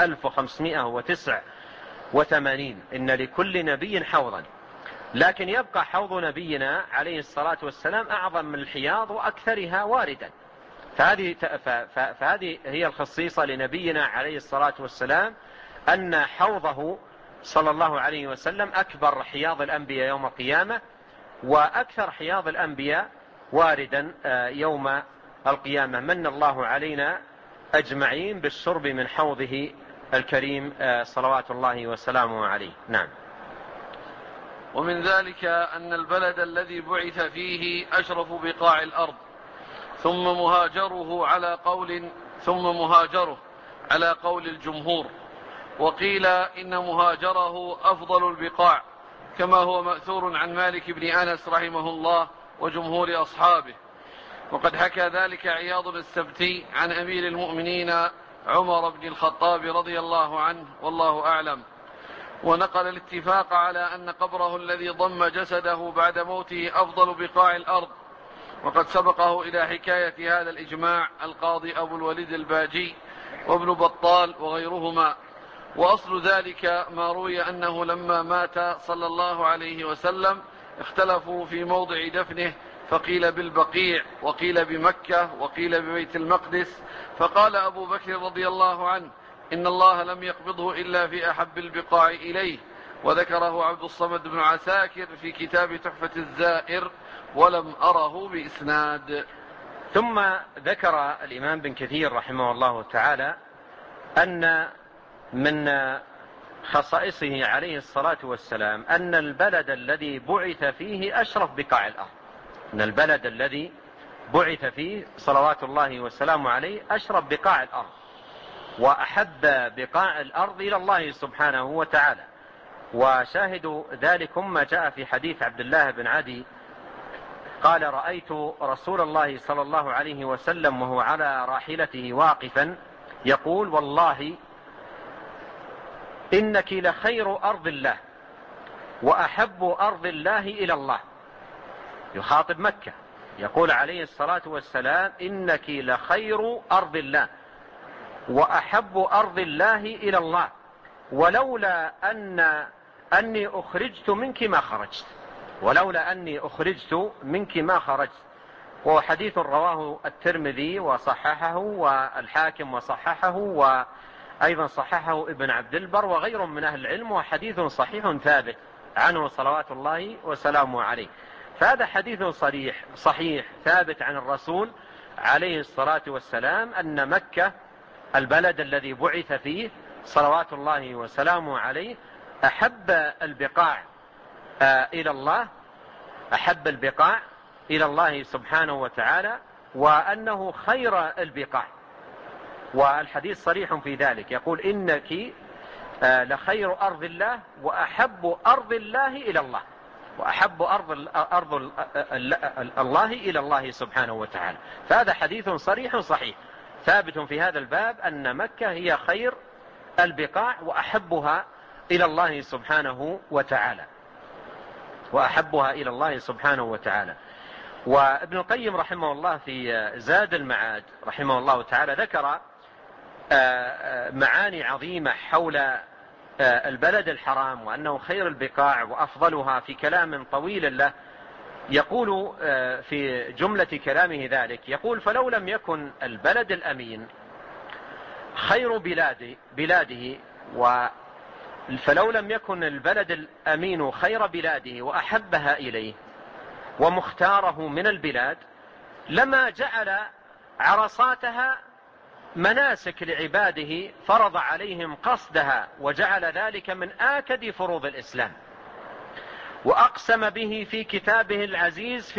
1589: إن لكل نبي حوضا. لكن يبقى حوض نبينا عليه الصلاة والسلام أعظم من الحياض وأكثرها واردا. فهذه هي الخصيصة لنبينا عليه الصلاة والسلام، أن حوضه صلى الله عليه وسلم أكبر حياض الأنبياء يوم القيامة، وأكثر حياض الأنبياء واردا يوم القيامة. من الله علينا أجمعين بالشرب من حوضه الكريم صلوات الله وسلامه عليه. نعم. ومن ذلك أن البلد الذي بعث فيه أشرف بقاع الأرض، ثم مهاجره على قول الجمهور. وقيل إن مهاجره أفضل البقاع، كما هو مأثور عن مالك بن أنس رحمه الله وجمهور أصحابه. وقد حكى ذلك عياض السبتي عن أمير المؤمنين عمر بن الخطاب رضي الله عنه، والله أعلم. ونقل الاتفاق على أن قبره الذي ضم جسده بعد موته أفضل بقاع الأرض. وقد سبقه إلى حكاية هذا الإجماع القاضي أبو الوليد الباجي وابن بطال وغيرهما. وأصل ذلك ما روي أنه لما مات صلى الله عليه وسلم اختلفوا في موضع دفنه، فقيل بالبقيع، وقيل بمكة، وقيل ببيت المقدس. فقال أبو بكر رضي الله عنه: إن الله لم يقبضه إلا في أحب البقاع إليه. وذكره عبد الصمد بن عساكر في كتاب تحفة الزائر، ولم أره بإسناد. ثم ذكر الإمام بن كثير رحمه الله تعالى أن من خصائصه عليه الصلاة والسلام أن البلد الذي بعث فيه أشرف بقاع الأرض، أن البلد الذي بعث فيه صلوات الله وسلامه عليه أشرف بقاع الأرض وأحب بقاع الأرض إلى الله سبحانه وتعالى. وشاهد ذلك ما جاء في حديث عبد الله بن عدي قال: رأيت رسول الله صلى الله عليه وسلم وهو على راحلته واقفا يقول: والله إنك لخير أرض الله وأحب أرض الله إلى الله. يخاطب مكة، يقول عليه الصلاة والسلام: إنك لخير أرض الله وأحب أرض الله إلى الله، ولولا أني أخرجت منك ما خرجت، ولولا أني أخرجت منك ما خرجت. وهو حديث رواه الترمذي وصححه، والحاكم وصححه، وأيضا صححه ابن عبد البر وغير من أهل العلم، وحديث صحيح ثابت عنه صلوات الله وسلامه عليه. فهذا حديث صحيح ثابت عن الرسول عليه الصلاة والسلام أن مكة البلد الذي بعث فيه صلوات الله وسلامه عليه أحب البقاع إلى الله، أحب البقاع إلى الله سبحانه وتعالى، وأنه خير البقاع. والحديث صريح في ذلك، يقول إنك لخير أرض الله وأحب أرض الله إلى الله، وأحب أرض الله إلى الله سبحانه وتعالى. فهذا حديث صريح صحيح ثابت في هذا الباب أن مكة هي خير البقاع وأحبها إلى الله سبحانه وتعالى، وأحبها إلى الله سبحانه وتعالى. وابن القيم رحمه الله في زاد المعاد رحمه الله تعالى ذكر معاني عظيمة حول البلد الحرام وأنه خير البقاع وأفضلها في كلام طويل له. يقول في جملة كلامه ذلك، يقول: فلو لم يكن البلد الأمين خير بلاده فلو لم يكن البلد الأمين خير بلاده وأحبها إليه ومختاره من البلاد، لما جعل عرصاتها مناسك لعباده، فرض عليهم قصدها، وجعل ذلك من آكد فروض الإسلام، وأقسم به في كتابه العزيز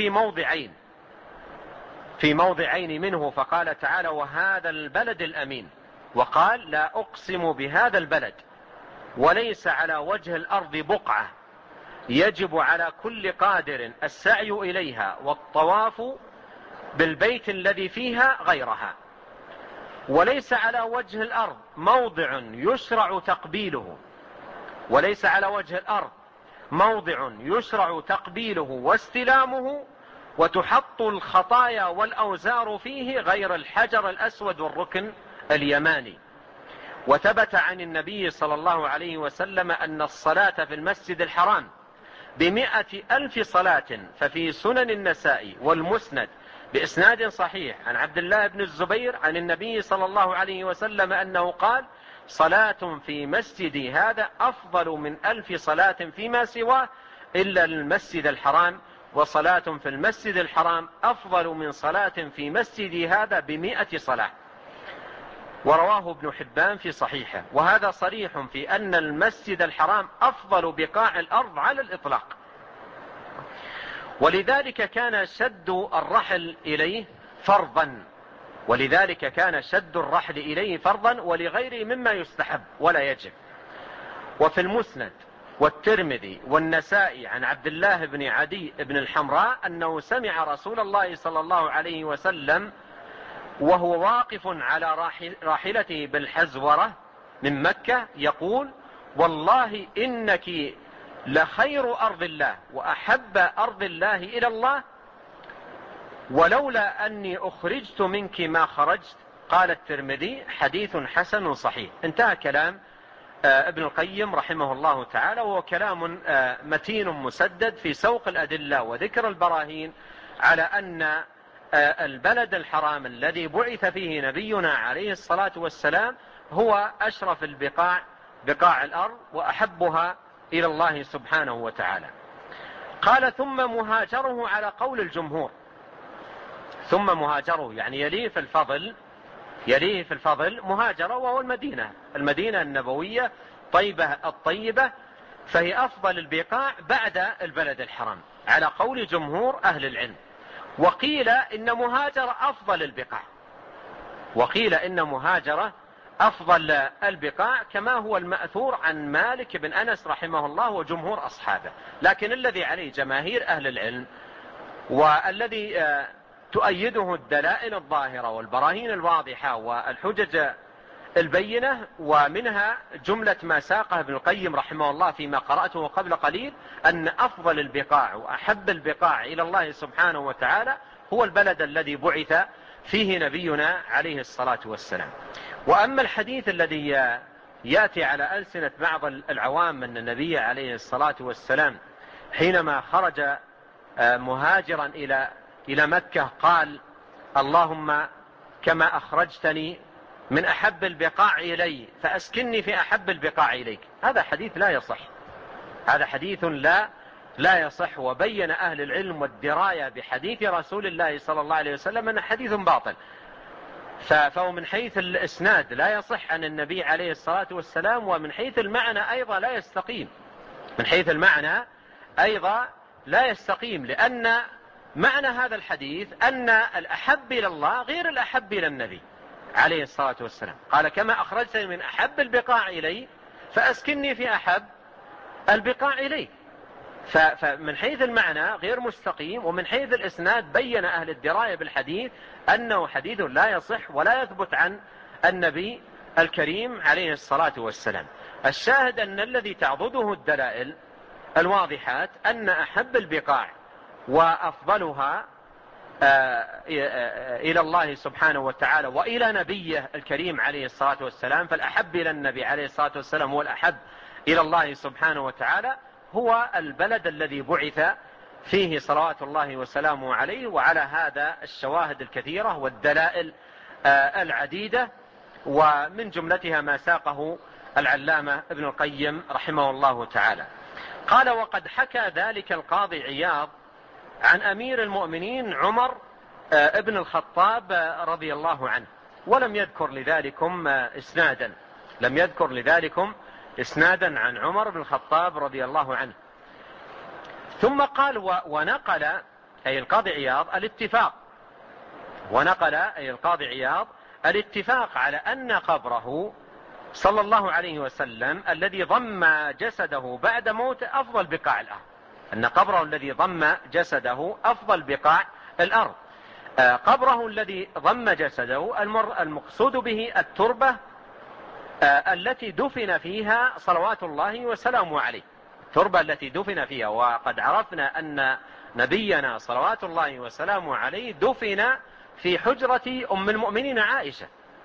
في موضعين منه، فقال تعالى: وهذا البلد الأمين، وقال: لا أقسم بهذا البلد. وليس على وجه الأرض بقعة يجب على كل قادر السعي إليها والطواف بالبيت الذي فيها غيرها، وليس على وجه الأرض موضع يشرع تقبيله، وليس على وجه الأرض موضع يشرع تقبيله واستلامه وتحط الخطايا والأوزار فيه غير الحجر الأسود والركن اليماني. وثبت عن النبي صلى الله عليه وسلم أن الصلاة في المسجد الحرام ب100,000 صلاة. ففي سنن النسائي والمسند بإسناد صحيح عن عبد الله بن الزبير عن النبي صلى الله عليه وسلم أنه قال: صلاة في مسجدي هذا أفضل من 1000 صلاة فيما سواه إلا المسجد الحرام، وصلاة في المسجد الحرام أفضل من صلاة في مسجدي هذا ب100 صلاة. ورواه ابن حبان في صحيحه. وهذا صريح في أن المسجد الحرام أفضل بقاع الأرض على الإطلاق، ولذلك كان شد الرحل إليه فرضا، ولغيره مما يستحب ولا يجب. وفي المسند والترمذي والنسائي عن عبد الله بن عدي بن الحمراء أنه سمع رسول الله صلى الله عليه وسلم وهو واقف على راحلته بالحزورة من مكة يقول: والله إنك لخير أرض الله وأحب أرض الله إلى الله، ولولا أني أخرجت منك ما خرجت. قال الترمذي: حديث حسن صحيح. انتهى كلام ابن القيم رحمه الله تعالى، وهو كلام متين مسدد في سوق الأدلة وذكر البراهين على أن البلد الحرام الذي بعث فيه نبينا عليه الصلاة والسلام هو أشرف البقاع، بقاع الأرض، وأحبها إلى الله سبحانه وتعالى. قال: ثم مهاجره على قول الجمهور. ثم مهاجره يعني يليه في الفضل مهاجره، وهو المدينة النبوية طيبة الطيبة، فهي أفضل البقاع بعد البلد الحرام على قول جمهور أهل العلم. وقيل إن مهاجر أفضل البقاع كما هو المأثور عن مالك بن أنس رحمه الله وجمهور أصحابه. لكن الذي عليه جماهير أهل العلم والذي تؤيده الدلائل الظاهرة والبراهين الواضحة والحجج البينة، ومنها جملة ما ساقه ابن القيم رحمه الله فيما قرأته قبل قليل، أن أفضل البقاع وأحب البقاع إلى الله سبحانه وتعالى هو البلد الذي بعث فيه نبينا عليه الصلاة والسلام. وأما الحديث الذي يأتي على ألسنة بعض العوام أن النبي عليه الصلاة والسلام حينما خرج مهاجرا إلى مكة قال: اللهم كما أخرجتني من أحب البقاع إلي فأسكنني في أحب البقاع إليك. هذا حديث لا يصح، هذا حديث لا يصح. وبين أهل العلم والدراية بحديث رسول الله صلى الله عليه وسلم أنه حديث باطل. فهو من حيث الإسناد لا يصح عن النبي عليه الصلاة والسلام، ومن حيث المعنى أيضا لا يستقيم، من حيث المعنى أيضا لا يستقيم، لأن معنى هذا الحديث أن الأحب إلى الله غير الأحب إلى النبي عليه الصلاة والسلام. قال: كما أخرجتني من أحب البقاع إلي فأسكنني في أحب البقاع إلي. فمن حيث المعنى غير مستقيم، ومن حيث الإسناد بين أهل الدراية بالحديث أنه حديث لا يصح ولا يثبت عن النبي الكريم عليه الصلاة والسلام. الشاهد أن الذي تعضده الدلائل الواضحات أن أحب البقاع وأفضلها إلى الله سبحانه وتعالى وإلى نبيه الكريم عليه الصلاة والسلام، فالأحب إلى النبي عليه الصلاة والسلام هو الأحب إلى الله سبحانه وتعالى، هو البلد الذي بعث فيه صلوات الله وسلامه عليه. وعلى هذا الشواهد الكثيرة والدلائل العديدة، ومن جملتها ما ساقه العلامة ابن القيم رحمه الله تعالى. قال: وقد حكى ذلك القاضي عياض عن أمير المؤمنين عمر ابن الخطاب رضي الله عنه، ولم يذكر لذلكم إسنادا، لم يذكر لذلكم إسنادا عن عمر بن الخطاب رضي الله عنه. ثم قال: ونقل أي القاضي عياض الاتفاق، ونقل أي القاضي عياض الاتفاق على أن قبره صلى الله عليه وسلم الذي ضم جسده بعد موته أفضل بقاع الأرض، أن قبره الذي ضم جسده أفضل بقاع الأرض. قبره الذي ضم جسده المقصود به التربة التي دفن فيها صلوات الله وسلامه عليه، التربة التي دفن فيها. وقد عرفنا أن نبينا صلوات الله وسلامه عليه دفن في حجرة أم المؤمنين عائشة،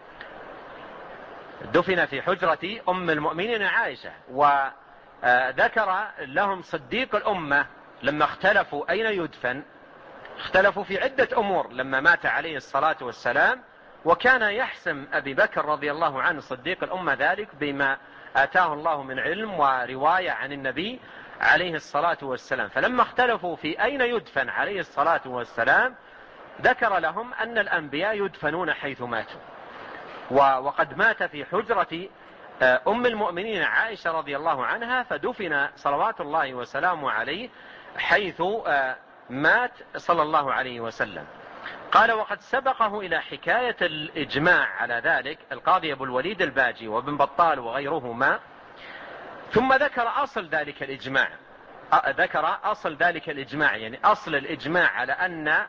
دفن في حجرة أم المؤمنين عائشة. وذكر لهم صديق الأمة لما اختلفوا أين يدفن، اختلفوا في عدة أمور لما مات عليه الصلاة والسلام، وكان يحسم أبي بكر رضي الله عنه صديق الأمة ذلك بما آتاه الله من علم ورواية عن النبي عليه الصلاة والسلام. فلما اختلفوا في أين يدفن عليه الصلاة والسلام ذكر لهم أن الأنبياء يدفنون حيث ماتوا، وقد مات في حجرة أم المؤمنين عائشة رضي الله عنها، فدفن صلوات الله وسلامه عليه حيث مات صلى الله عليه وسلم. قال: وقد سبقه إلى حكاية الإجماع على ذلك القاضي أبو الوليد الباجي وابن بطال وغيرهما، ثم ذكر أصل ذلك الإجماع، ذكر أصل ذلك الإجماع، يعني أصل الإجماع على أن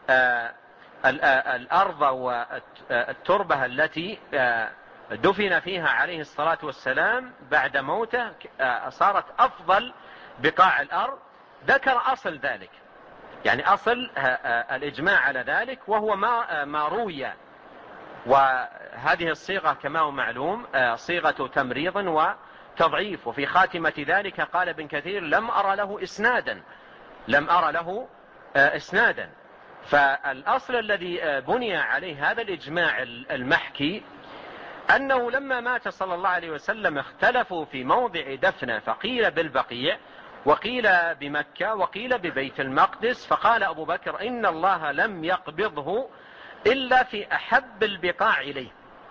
الأرض والتربة التي دفن فيها عليه الصلاة والسلام بعد موته صارت أفضل بقاع الأرض. ذكر أصل ذلك، يعني أصل الإجماع على ذلك، وهو ما روي. وهذه الصيغة كما هو معلوم صيغة تمريض وتضعيف. وفي خاتمة ذلك قال ابن كثير: لم أرى له إسنادا، لم أرى له إسنادا. فالأصل الذي بني عليه هذا الإجماع المحكي أنه لما مات صلى الله عليه وسلم اختلفوا في موضع دفنه، فقيل بالبقيع وقيل بمكة وقيل ببيت المقدس، فقال أبو بكر: إن الله لم يقبضه إلا في أحب البقاع إليه.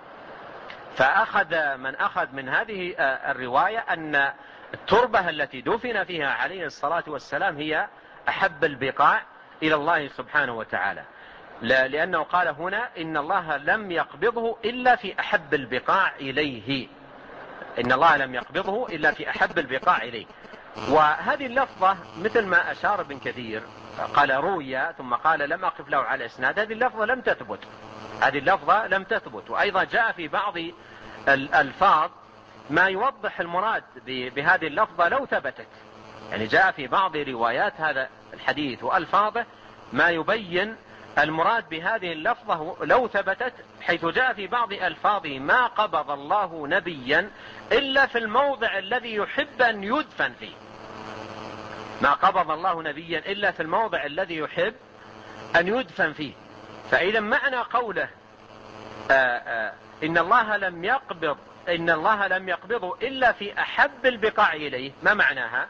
فأخذ من أخذ من هذه الرواية أن التربة التي دفن فيها عليه الصلاة والسلام هي أحب البقاع إلى الله سبحانه وتعالى، لأنه قال هنا: إن الله لم يقبضه إلا في أحب البقاع إليه، إن الله لم يقبضه إلا في أحب البقاع إليه. وهذه اللفظة مثل ما أشار ابن كثير قال روية ثم قال لم أقف له على إسناد، هذه اللفظة لم تثبت، هذه اللفظة لم تثبت. وأيضا جاء في بعض الألفاظ ما يوضح المراد بهذه اللفظة لو ثبتت، يعني جاء في بعض روايات هذا الحديث وألفاظه ما يبين المراد بهذه اللفظة لو ثبتت حيث جاء في بعض ألفاظه ما قبض الله نبيا إلا في الموضع الذي يحب أن يدفن فيه. ما قبض الله نبيا إلا في الموضع الذي يحب أن يدفن فيه. فإذا معنى قوله إن الله لم يقبضه إلا في أحب البقاع إليه، ما معناها؟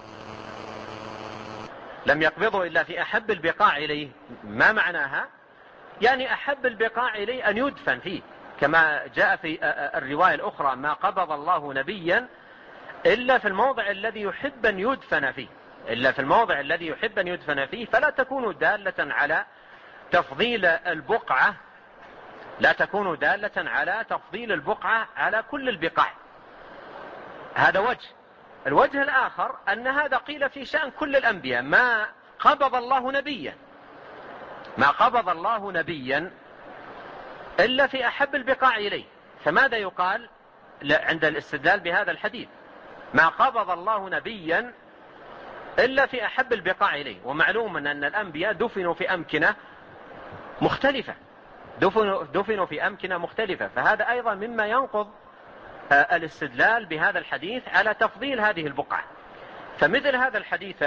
لم يقبضه إلا في أحب البقاع إليه، ما معناها؟ يعني أحب البقاع إليه أن يدفن فيه، كما جاء في الرواية الأخرى ما قبض الله نبيا إلا في الموضع الذي يحب أن يدفن فيه، إلا في الموضع الذي يحب أن يدفن فيه. فلا تكون دالة على تفضيل البقعة، لا تكون دالة على تفضيل البقعة على كل البقاع. هذا وجه. الوجه الآخر أن هذا قيل في شأن كل الأنبياء، ما قبض الله نبيا، ما قبض الله نبيا إلا في أحب البقاع إليه. فماذا يقال عند الاستدلال بهذا الحديث؟ ما قبض الله نبيا إلا في أحب البقاع إليه. ومعلوم أن الأنبياء دفنوا في أمكنة مختلفة، دفنوا في أمكنة مختلفة. فهذا أيضا مما ينقض الاستدلال بهذا الحديث على تفضيل هذه البقعة. فمثل هذا الحديث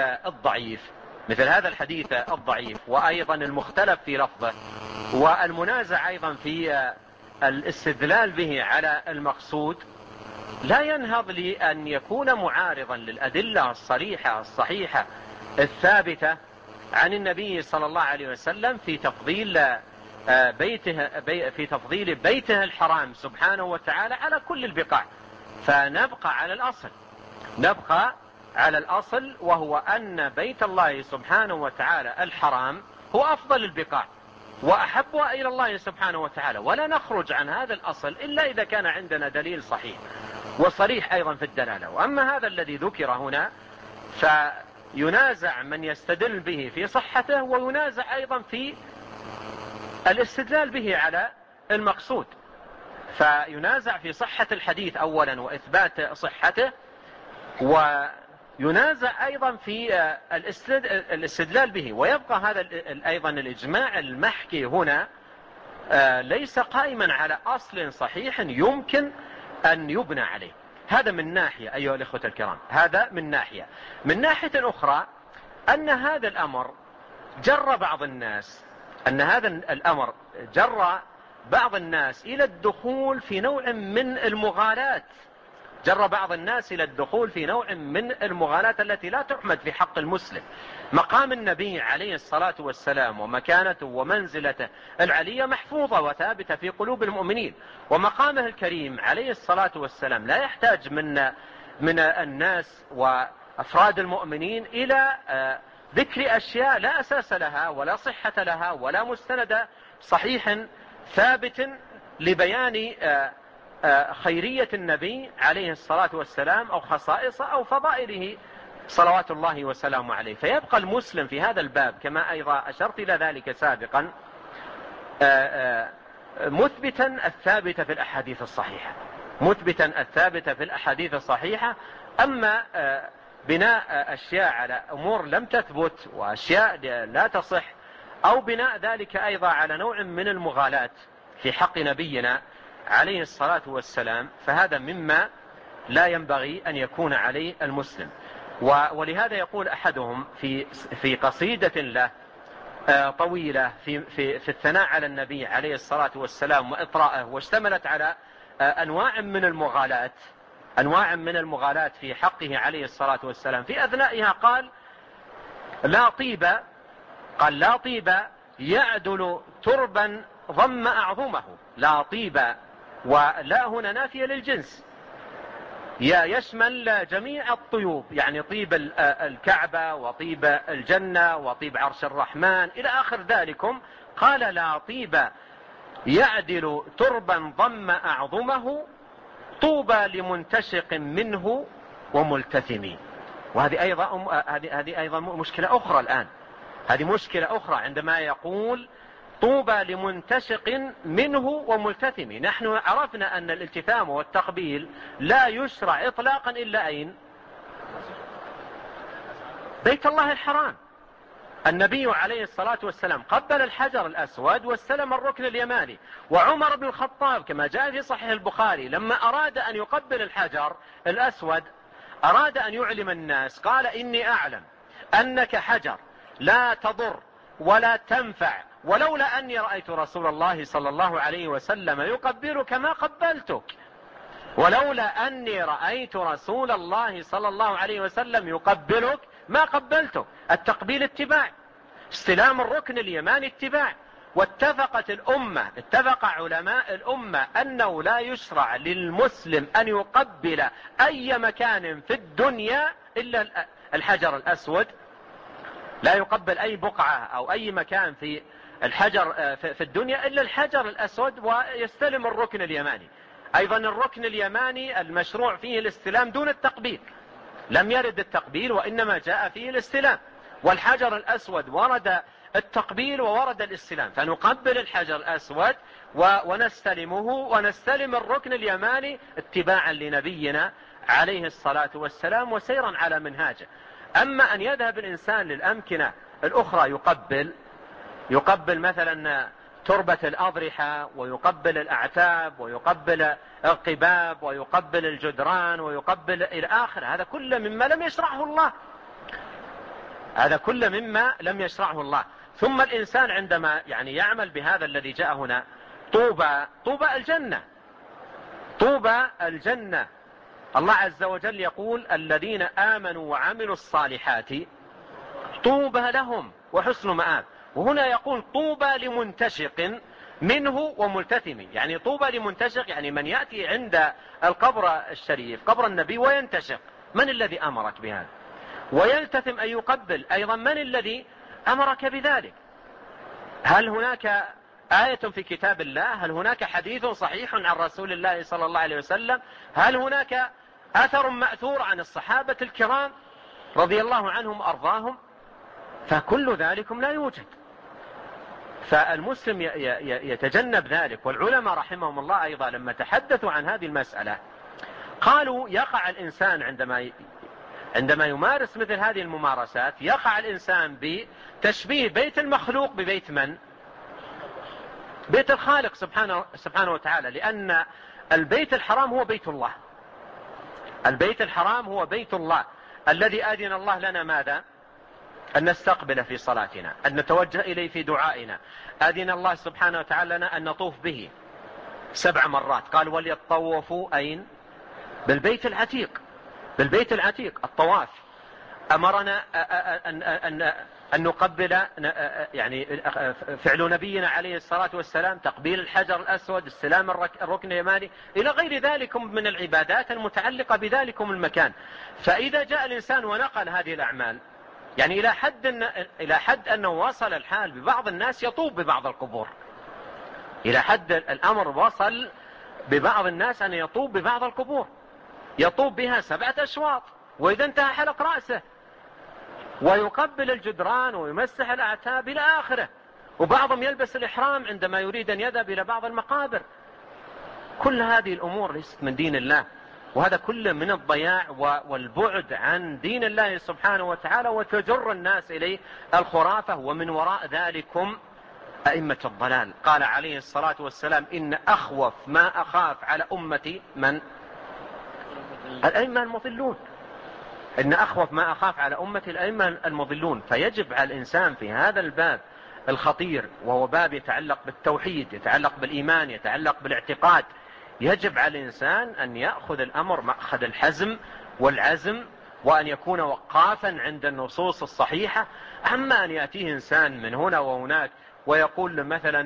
الضعيف وأيضا المختلف في لفظه والمنازع أيضا في الاستدلال به على المقصود لا ينهض لأن يكون معارضا للأدلة الصريحة الصحيحة الثابتة عن النبي صلى الله عليه وسلم في تفضيل بيته الحرام سبحانه وتعالى على كل البقاع. فنبقى على الأصل وهو أن بيت الله سبحانه وتعالى الحرام هو أفضل البقاع وأحبها إلى الله سبحانه وتعالى، ولا نخرج عن هذا الأصل إلا إذا كان عندنا دليل صحيح وصريح أيضا في الدلالة. وأما هذا الذي ذكر هنا فينازع من يستدل به في صحته، وينازع أيضا في الاستدلال به على المقصود. فينازع في صحة الحديث أولا وإثبات صحته، وينازع أيضا في الاستدلال به. ويبقى هذا أيضا الإجماع المحكي هنا ليس قائما على أصل صحيح يمكن أن يبنى عليه. هذا من ناحية أيها الإخوة الكرام، هذا من ناحية. من ناحية أخرى أن هذا الأمر جر بعض الناس إلى الدخول في نوع من المغالاة التي لا تحمد في حق المسلم. مقام النبي عليه الصلاة والسلام ومكانته ومنزلته العلية محفوظة وثابتة في قلوب المؤمنين، ومقامه الكريم عليه الصلاة والسلام لا يحتاج من الناس وأفراد المؤمنين إلى ذكر أشياء لا أساس لها ولا صحة لها ولا مستند صحيح ثابت لبيان خيرية النبي عليه الصلاة والسلام أو خصائصه أو فضائله صلوات الله وسلامه عليه. فيبقى المسلم في هذا الباب كما أيضا أشرت إلى ذلك سابقا مثبتا الثابت في الأحاديث الصحيحة، أما بناء أشياء على أمور لم تثبت وأشياء لا تصح، أو بناء ذلك أيضا على نوع من المغالاة في حق نبينا عليه الصلاة والسلام، فهذا مما لا ينبغي أن يكون عليه المسلم. ولهذا يقول أحدهم في قصيدة له طويلة في الثناء على النبي عليه الصلاة والسلام وإطراءه، واشتملت على أنواع من المغالاة في حقه عليه الصلاة والسلام. في أثنائها قال لا طيب يعدل تربا ضم أعظمه. لا طيب، ولا هنا نافية للجنس، يشمل جميع الطيوب، يعني طيب الكعبة وطيب الجنة وطيب عرش الرحمن إلى آخر ذلكم. قال لا طيب يعدل تربا ضم أعظمه، طوبى لمنتشق منه وملتثم. وهذه أيضا مشكلة أخرى الآن، هذه مشكلة أخرى عندما يقول طوبى لمنتشق منه وملتثم. نحن عرفنا أن الالتثام والتقبيل لا يشرع إطلاقا إلا أين؟ بيت الله الحرام. النبي عليه الصلاة والسلام قبل الحجر الأسود واستلم الركن اليماني. وعمر بن الخطاب كما جاء في صحيح البخاري لما أراد أن يقبل الحجر الأسود أراد أن يعلم الناس قال: إني أعلم أنك حجر لا تضر ولا تنفع، ولولا أني رأيت رسول الله صلى الله عليه وسلم يقبلك ما قبلتك، ولولا أني رأيت رسول الله صلى الله عليه وسلم يقبلك ما قبلته. التقبيل اتباع، استلام الركن اليماني اتباع. واتفقت الأمة، اتفق علماء الأمة أنه لا يشرع للمسلم أن يقبل أي مكان في الدنيا إلا الحجر الأسود، لا يقبل أي بقعة أو أي مكان في الحجر في الدنيا إلا الحجر الأسود، ويستلم الركن اليماني. أيضا الركن اليماني المشروع فيه الاستلام دون التقبيل، لم يرد التقبيل وإنما جاء فيه الاستلام. والحجر الأسود ورد التقبيل وورد الاستلام، فنقبل الحجر الأسود ونستلمه ونستلم الركن اليماني اتباعا لنبينا عليه الصلاة والسلام وسيرا على منهاجه. أما أن يذهب الإنسان للأمكنة الأخرى يقبل مثلا تربة الأضرحة ويقبل الأعتاب ويقبل القباب ويقبل الجدران ويقبل إلى آخر، هذا كله مما لم يشرعه الله، هذا كله مما لم يشرعه الله. ثم الإنسان عندما يعمل بهذا الذي جاء هنا، طوبى الجنة، طوبى الجنة. الله عز وجل يقول: الذين آمنوا وعملوا الصالحات طوبى لهم وحسن مآب. وهنا يقول: طوبى لمنتشق منه وملتثم. يعني طوبى لمنتشق يعني من يأتي عند القبر الشريف قبر النبي وينتشق، من الذي أمرك بهذا؟ ويلتثم أن يقبل أيضا، من الذي أمرك بذلك؟ هل هناك آية في كتاب الله؟ هل هناك حديث صحيح عن رسول الله صلى الله عليه وسلم؟ هل هناك أثر مأثور عن الصحابة الكرام رضي الله عنهم وأرضاهم؟ فكل ذلكم لا يوجد. فالمسلم يتجنب ذلك. والعلماء رحمهم الله أيضا لما تحدثوا عن هذه المسألة قالوا: يقع الإنسان عندما يمارس مثل هذه الممارسات يقع الإنسان بتشبيه بيت المخلوق ببيت من؟ بيت الخالق سبحانه وتعالى، لأن البيت الحرام هو بيت الله، البيت الحرام هو بيت الله الذي أذن الله لنا ماذا؟ أن نستقبل في صلاتنا، أن نتوجه إليه في دعائنا. أذن الله سبحانه وتعالى لنا أن نطوف به 7 مرات، قال: وليطوفوا أين؟ بالبيت العتيق، بالبيت العتيق الطواف. أمرنا أن نقبل، فعل نبينا عليه الصلاة والسلام تقبيل الحجر الأسود، استلام الركن اليماني، إلى غير ذلك من العبادات المتعلقة بذلكم المكان. فإذا جاء الإنسان ونقل هذه الأعمال إلى حد أنه وصل الحال ببعض الناس يطوب ببعض القبور، إلى حد الأمر وصل ببعض الناس أن يطوب ببعض القبور، يطوب بها 7 أشواط، وإذا انتهى حلق رأسه ويقبل الجدران ويمسح الأعتاب إلى آخره. وبعضهم يلبس الإحرام عندما يريد أن يذهب إلى بعض المقابر. كل هذه الأمور ليست من دين الله، وهذا كله من الضياع والبعد عن دين الله سبحانه وتعالى، وتجر الناس إليه الخرافة، ومن وراء ذلكم أئمة الضلال. قال عليه الصلاة والسلام: إن أخوف ما أخاف على أمتي من؟ الأئمة المضلون. إن أخوف ما أخاف على أمتي الأئمة المضلون. فيجب على الإنسان في هذا الباب الخطير، وهو باب يتعلق بالتوحيد، يتعلق بالإيمان، يتعلق بالاعتقاد، يجب على الإنسان أن يأخذ الأمر مأخذ الحزم والعزم، وأن يكون وقافا عند النصوص الصحيحة. أما أن يأتيه إنسان من هنا وهناك ويقول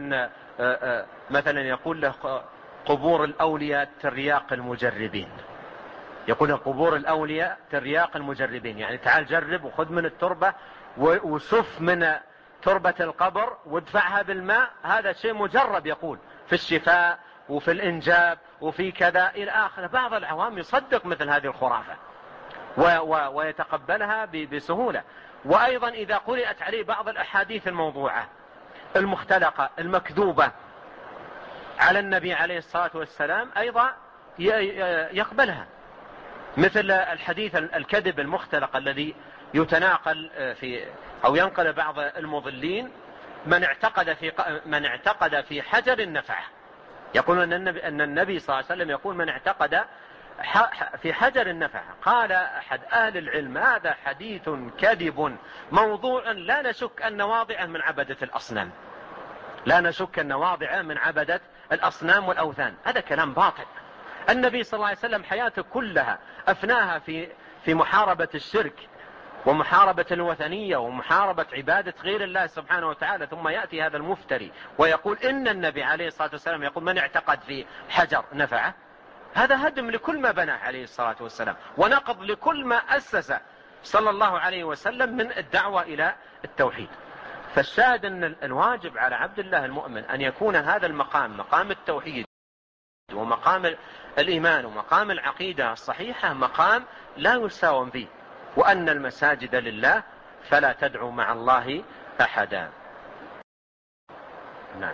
مثلا يقول له قبور الأولياء ترياق المجربين، يقول قبور الأولياء ترياق المجربين، يعني تعال جرب وخذ من التربة وسف من تربة القبر وادفعها بالماء، هذا شيء مجرب، يقول في الشفاء وفي الإنجاب وفي كذا إلى آخره. بعض العوام يصدق مثل هذه الخرافة ويتقبلها بسهولة. وأيضا إذا قرأت عليه بعض الأحاديث الموضوعة المختلقة المكذوبة على النبي عليه الصلاة والسلام أيضا يقبلها، مثل الحديث الكذب المختلق الذي يتناقل أو ينقل بعض المضلين من اعتقد في حجر النفعة. يقول أن النبي صلى الله عليه وسلم يقول من اعتقد في حجر النفعة. قال أحد أهل العلم هذا حديث كذب موضوع لا نشك أن واضعه من عبدة الأصنام، لا نشك أن واضعه من عبدة الأصنام والأوثان. هذا كلام باطل. النبي صلى الله عليه وسلم حياته كلها أفناها في محاربة الشرك ومحاربة الوثنية ومحاربة عبادة غير الله سبحانه وتعالى، ثم يأتي هذا المفتري ويقول إن النبي عليه الصلاة والسلام يقول من اعتقد في حجر نفعه. هذا هدم لكل ما بناه عليه الصلاة والسلام، ونقض لكل ما أسس صلى الله عليه وسلم من الدعوة إلى التوحيد. فالشاهد أن الواجب على عبد الله المؤمن أن يكون هذا المقام، مقام التوحيد ومقام الإيمان ومقام العقيدة الصحيحة، مقام لا يساوم فيه، وأن المساجد لله فلا تدعو مع الله أحدا. نعم.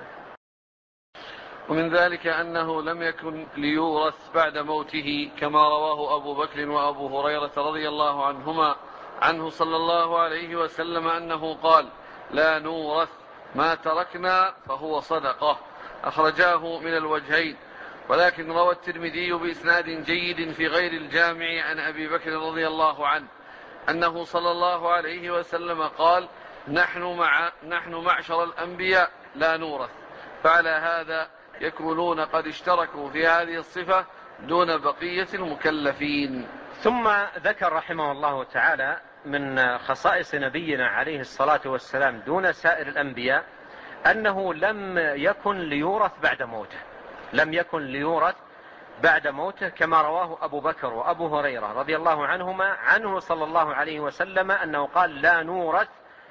ومن ذلك أنه لم يكن ليورث بعد موته كما رواه أبو بكر وأبو هريرة رضي الله عنهما عنه صلى الله عليه وسلم أنه قال لا نورث ما تركنا فهو صدقة، أخرجاه من الوجهين. ولكن روى الترمذي بإسناد جيد في غير الجامع عن أبي بكر رضي الله عنه أنه صلى الله عليه وسلم قال نحن معشر الأنبياء لا نورث، فعلى هذا يكونون قد اشتركوا في هذه الصفة دون بقية المكلفين. ثم ذكر رحمه الله تعالى من خصائص نبينا عليه الصلاة والسلام دون سائر الأنبياء أنه لم يكن ليورث بعد موته، لم يكن ليورث بعد موته، كما رواه أبو بكر وأبو هريرة رضي الله عنهما عنه صلى الله عليه وسلم أنه قال لا نورث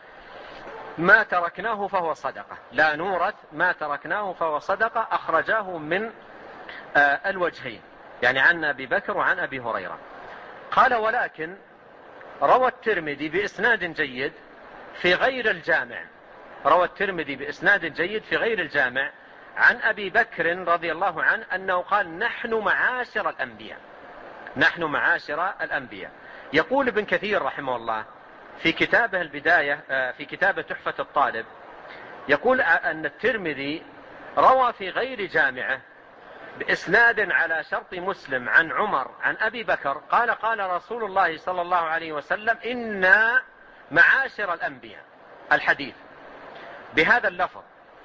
ما تركناه فهو صدقة، لا نورث ما تركناه فهو صدقة، أخرجاه من الوجهين، يعني عن أبي بكر وعن أبي هريرة. قال ولكن روى الترمذي بإسناد جيد في غير الجامع، روى الترمذي بإسناد جيد في غير الجامع عن أبي بكر رضي الله عنه أنه قال نحن معاشر الأنبياء، نحن معاشر الأنبياء. يقول ابن كثير رحمه الله في كتابه البداية في كتابه تحفة الطالب، يقول أن الترمذي روى في غير جامعه بإسناد على شرط مسلم عن عمر عن أبي بكر قال قال رسول الله صلى الله عليه وسلم إنا معاشر الأنبياء، الحديث بهذا اللفظ.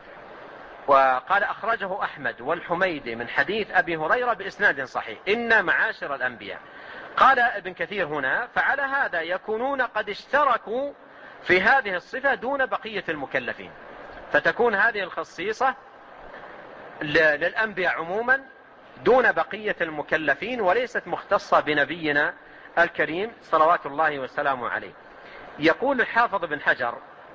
وقال أخرجه أحمد والحميدي من حديث أبي هريرة بإسناد صحيح إنا معاشر الأنبياء. قال ابن كثير هنا فعلى هذا يكونون قد اشتركوا في هذه الصفة دون بقية المكلفين، فتكون هذه الخصيصة للأنبياء عموما دون بقية المكلفين، وليست مختصة بنبينا الكريم صلوات الله وسلامه عليه. يقول الحافظ بن حجر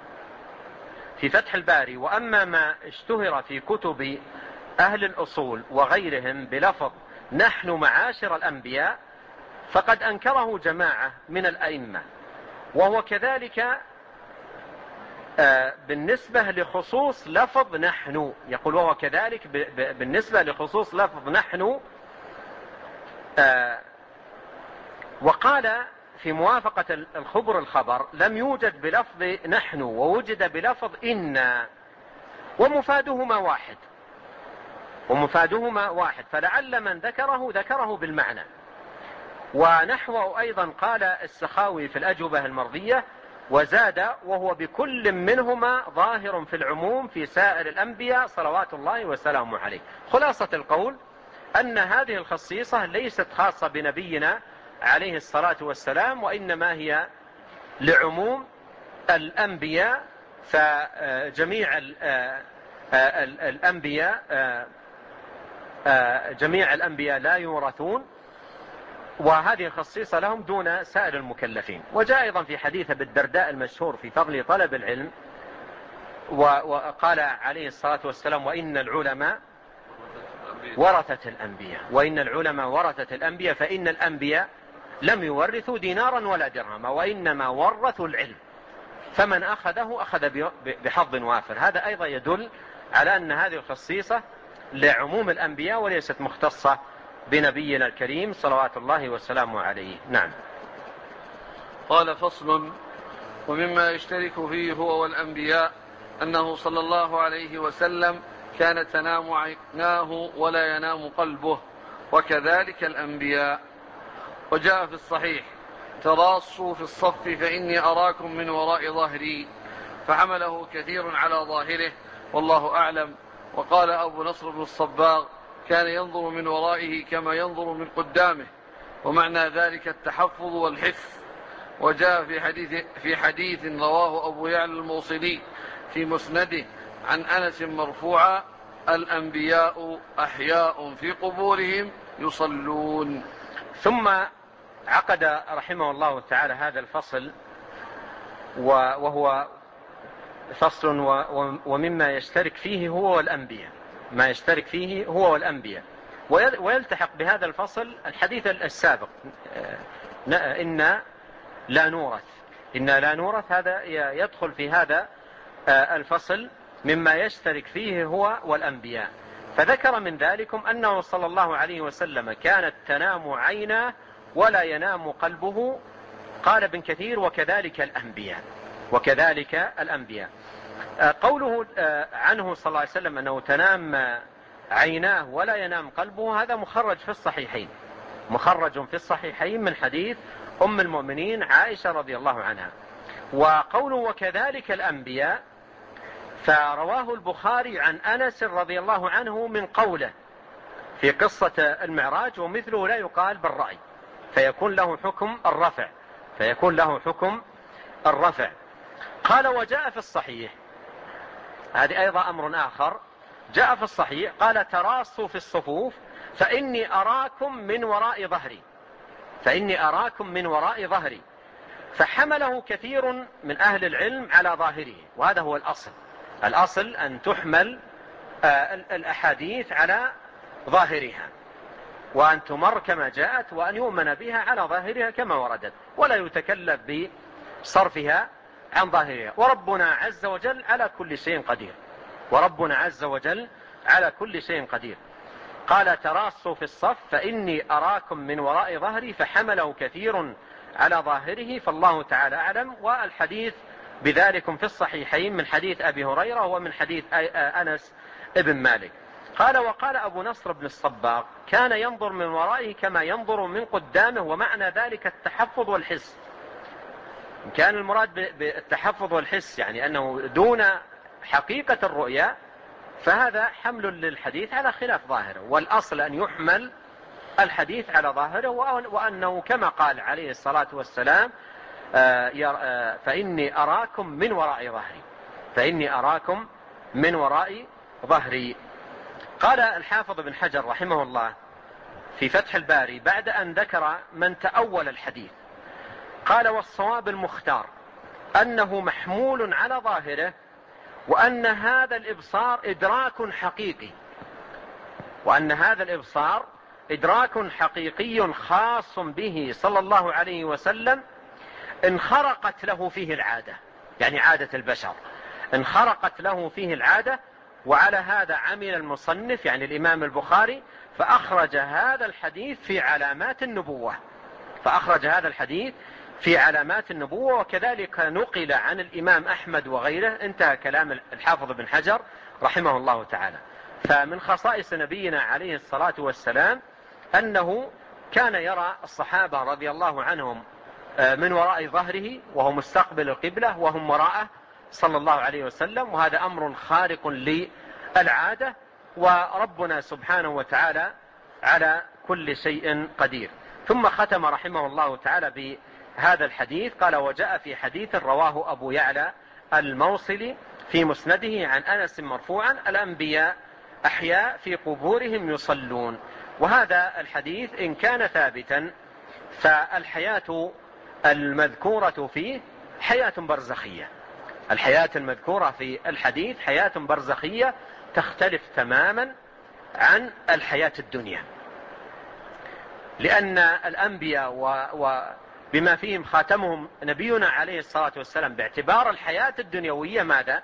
في فتح الباري وأما ما اشتهر في كتب أهل الأصول وغيرهم بلفظ نحن معاشر الأنبياء فقد أنكره جماعة من الأئمة، وهو كذلك بالنسبة لخصوص لفظ نحن، يقول وهو كذلك بالنسبة لخصوص لفظ نحن. وقال في موافقة الخبر الخبر لم يوجد بلفظ نحن ووجد بلفظ إنا ومفادهما واحد، ومفادهما واحد، فلعل من ذكره بالمعنى. ونحوه أيضا قال السخاوي في الأجوبة المرضية وزاد وهو بكل منهما ظاهر في العموم في سائر الأنبياء صلوات الله وسلامه عليه. خلاصة القول أن هذه الخصيصة ليست خاصة بنبينا عليه الصلاة والسلام، وإنما هي لعموم الأنبياء، فجميع الأنبياء لا يورثون، وهذه الخصيصة لهم دون سائر المكلفين. وجاء أيضا في حديث أبي الدرداء المشهور في فضل طلب العلم وقال عليه الصلاة والسلام وإن العلماء ورثة الأنبياء، وإن العلماء ورثة الأنبياء، فإن الأنبياء لم يورثوا دينارا ولا درهما وإنما ورثوا العلم، فمن أخذه أخذ بحظ وافر. هذا أيضا يدل على أن هذه الخصيصة لعموم الأنبياء وليست مختصة بنبينا الكريم صلوات الله وسلامه عليه. نعم. قال فصل ومما يشترك فيه هو والأنبياء أنه صلى الله عليه وسلم كانت تنام عيناه ولا ينام قلبه، وكذلك الأنبياء. وجاء في الصحيح: تراصوا في الصف فإني أراكم من وراء ظهري، فحمله كثير على ظاهره والله أعلم. وقال أبو نصر بن الصباغ: كان ينظر من ورائه كما ينظر من قدامه، ومعنى ذلك التحفظ والحفظ. وجاء في حديث رواه أبو يعلى الموصلي في مسنده عن أنس مرفوعا: الأنبياء أحياء في قبورهم يصلون. ثم عقد رحمه الله تعالى هذا الفصل، وهو فصل ومما يشترك فيه هو والأنبياء، ما يشترك فيه هو والأنبياء. ويلتحق بهذا الفصل الحديث السابق: إن لا نورث. هذا يدخل في هذا الفصل مما يشترك فيه هو والأنبياء. فذكر من ذلكم أنه صلى الله عليه وسلم كانت تنام عيناه ولا ينام قلبه. قال ابن كثير: وكذلك الأنبياء. قوله عنه صلى الله عليه وسلم أنه تنام عيناه ولا ينام قلبه، هذا مخرج في الصحيحين من حديث أم المؤمنين عائشة رضي الله عنها. وقوله وكذلك الأنبياء فرواه البخاري عن أنس رضي الله عنه من قوله في قصة المعراج: ومثله لا يقال بالرأي، فيكون له حكم الرفع. قال: وجاء في الصحيح، هذه أيضا أمر آخر، جاء في الصحيح قال: تراصوا في الصفوف فإني أراكم من وراء ظهري. فحمله كثير من أهل العلم على ظاهره، وهذا هو الأصل أن تحمل الأحاديث على ظاهرها، وأن تمر كما جاءت، وأن يؤمن بها على ظاهرها كما وردت، ولا يتكلف بصرفها عن ظاهرها. وربنا عز وجل على كل شيء قدير. قال: تراصوا في الصف فإني أراكم من وراء ظهري، فحمله كثير على ظاهره، فالله تعالى أعلم. والحديث بذلكم في الصحيحين من حديث أبي هريرة ومن حديث أنس ابن مالك. قال: وقال أبو نصر بن الصباغ: كان ينظر من ورائه كما ينظر من قدامه، ومعنى ذلك التحفظ والحس. كان المراد بالتحفظ والحس يعني أنه دون حقيقة الرؤيا، فهذا حمل للحديث على خلاف ظاهره، والأصل أن يحمل الحديث على ظاهره، وأنه كما قال عليه الصلاة والسلام: فإني أراكم من وراء ظهري. قال الحافظ بن حجر رحمه الله في فتح الباري بعد أن ذكر من تأول الحديث، قال: والصواب المختار أنه محمول على ظاهره، وأن هذا الإبصار إدراك حقيقي خاص به صلى الله عليه وسلم، انخرقت له فيه العادة، يعني عادة البشر انخرقت له فيه العادة. وعلى هذا عمل المصنف يعني الإمام البخاري، فأخرج هذا الحديث في علامات النبوة. وكذلك نقل عن الإمام أحمد وغيره. انتهى كلام الحافظ بن حجر رحمه الله تعالى. فمن خصائص نبينا عليه الصلاة والسلام أنه كان يرى الصحابة رضي الله عنهم من وراء ظهره، وهو مستقبل القبلة، وهم وراءه صلى الله عليه وسلم، وهذا أمر خارق للعادة، وربنا سبحانه وتعالى على كل شيء قدير. ثم ختم رحمه الله تعالى بهذا الحديث، قال: وجاء في حديث رواه أبو يعلى الموصلي في مسنده عن أنس مرفوعا: الأنبياء أحياء في قبورهم يصلون. وهذا الحديث إن كان ثابتا فالحياة المذكورة فيه حياة برزخية. الحياة المذكورة في الحديث حياة برزخية تختلف تماما عن الحياة الدنيا، لأن الأنبياء وبما فيهم خاتمهم نبينا عليه الصلاة والسلام باعتبار الحياة الدنيوية ماذا؟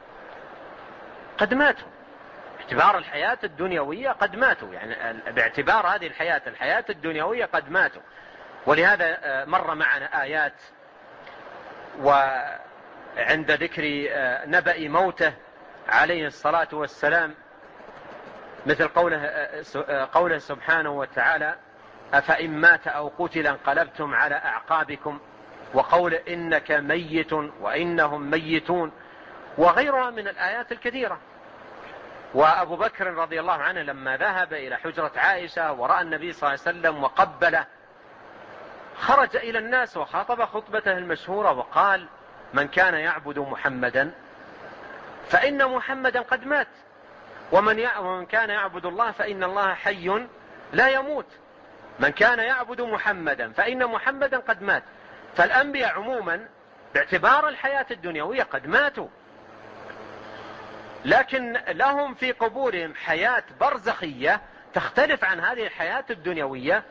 قد ماتوا. باعتبار الحياة الدنيوية قد ماتوا، يعني باعتبار هذه الحياة الدنيوية قد ماتوا. ولهذا مر معنا آيات وعند ذكر نبأ موته عليه الصلاة والسلام، مثل قوله سبحانه وتعالى: أفإن مات أو قتل انقلبتم على أعقابكم، وقول إنك ميت وإنهم ميتون، وغيرها من الآيات الكثيرة. وأبو بكر رضي الله عنه لما ذهب إلى حجرة عائشة ورأى النبي صلى الله عليه وسلم وقبله، خرج إلى الناس وخاطب خطبته المشهورة وقال: من كان يعبد محمدا فإن محمدا قد مات، ومن كان يعبد الله فإن الله حي لا يموت. من كان يعبد محمدا فإن محمدا قد مات. فالأنبياء عموما باعتبار الحياة الدنيوية قد ماتوا، لكن لهم في قبورهم حياة برزخية تختلف عن هذه الحياة الدنيوية،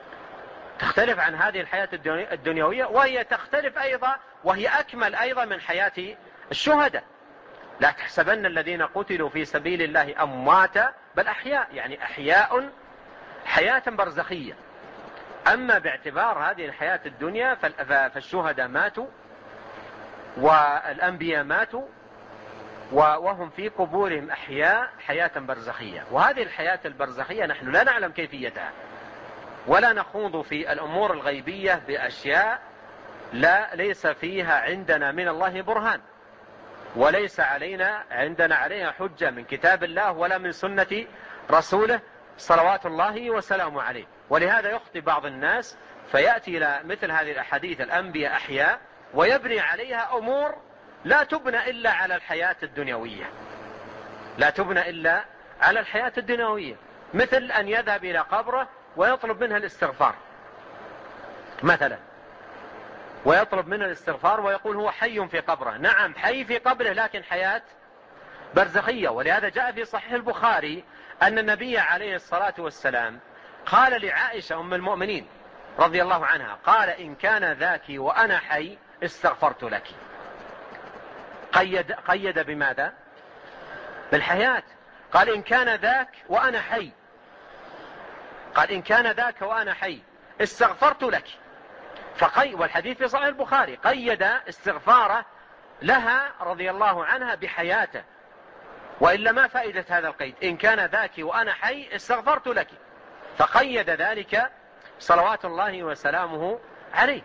وهي تختلف أيضا، وهي أكمل أيضا من حياة الشهداء. لا تحسبن الذين قتلوا في سبيل الله أمواتا بل أحياء، يعني أحياء حياة برزخية. أما باعتبار هذه الحياة الدنيا فالشهداء ماتوا والأنبياء ماتوا وهم في قبورهم أحياء حياة برزخية. وهذه الحياة البرزخية نحن لا نعلم كيفيتها، ولا نخوض في الأمور الغيبية بأشياء ليس فيها عندنا من الله برهان، وليس عندنا عليها حجة من كتاب الله ولا من سنة رسوله صلوات الله وسلامه عليه. ولهذا يخطئ بعض الناس فيأتي إلى مثل هذه الأحاديث: الأنبياء أحياء، ويبني عليها أمور لا تبنى إلا على الحياة الدنيوية، مثل أن يذهب إلى قبره ويطلب منها الاستغفار مثلا، ويقول هو حي في قبره. نعم، حي في قبره، لكن حياة برزخية. ولهذا جاء في صحيح البخاري أن النبي عليه الصلاة والسلام قال لعائشة أم المؤمنين رضي الله عنها، قال: إن كان ذاك وأنا حي استغفرت لك. قيد بماذا؟ بالحياة. قال: إن كان ذاك وأنا حي استغفرت لك. والحديث في صحيح البخاري قيد استغفاره لها رضي الله عنها بحياته، وإلا ما فائدة هذا القيد؟ إن كان ذاك وأنا حي استغفرت لك، فقيد ذلك صلوات الله وسلامه عليه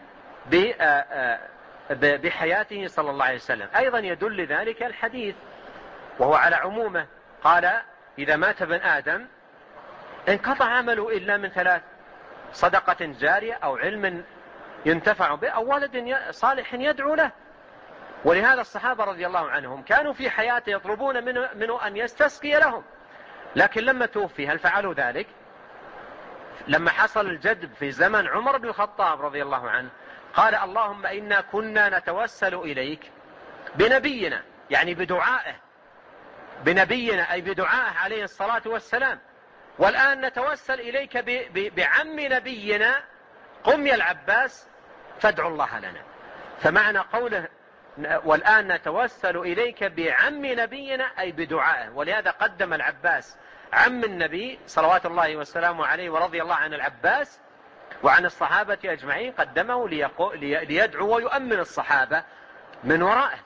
بحياته صلى الله عليه وسلم. أيضا يدل ذلك الحديث وهو على عمومه، قال: إذا مات ابن آدم انقطع عمله إلا من ثلاث: صدقة جارية، أو علم ينتفع به، أو ولد صالح يدعو له. ولهذا الصحابة رضي الله عنهم كانوا في حياته يطلبون منه أن يستسقي لهم، لكن لما توفي هل فعلوا ذلك؟ لما حصل الجدب في زمن عمر بن الخطاب رضي الله عنه، قال: اللهم إنا كنا نتوسل إليك بنبينا، يعني بدعائه، بنبينا أي بدعائه عليه الصلاة والسلام، والآن نتوسل إليك بعم نبينا، قم يا العباس فادعوا الله لنا. فمعنى قوله والآن نتوسل إليك بعم نبينا أي بدعائه. ولهذا قدم العباس عم النبي صلوات الله وسلامه عليه، ورضي الله عن العباس وعن الصحابة أجمعين، قدمه ليدعو ويؤمن الصحابة من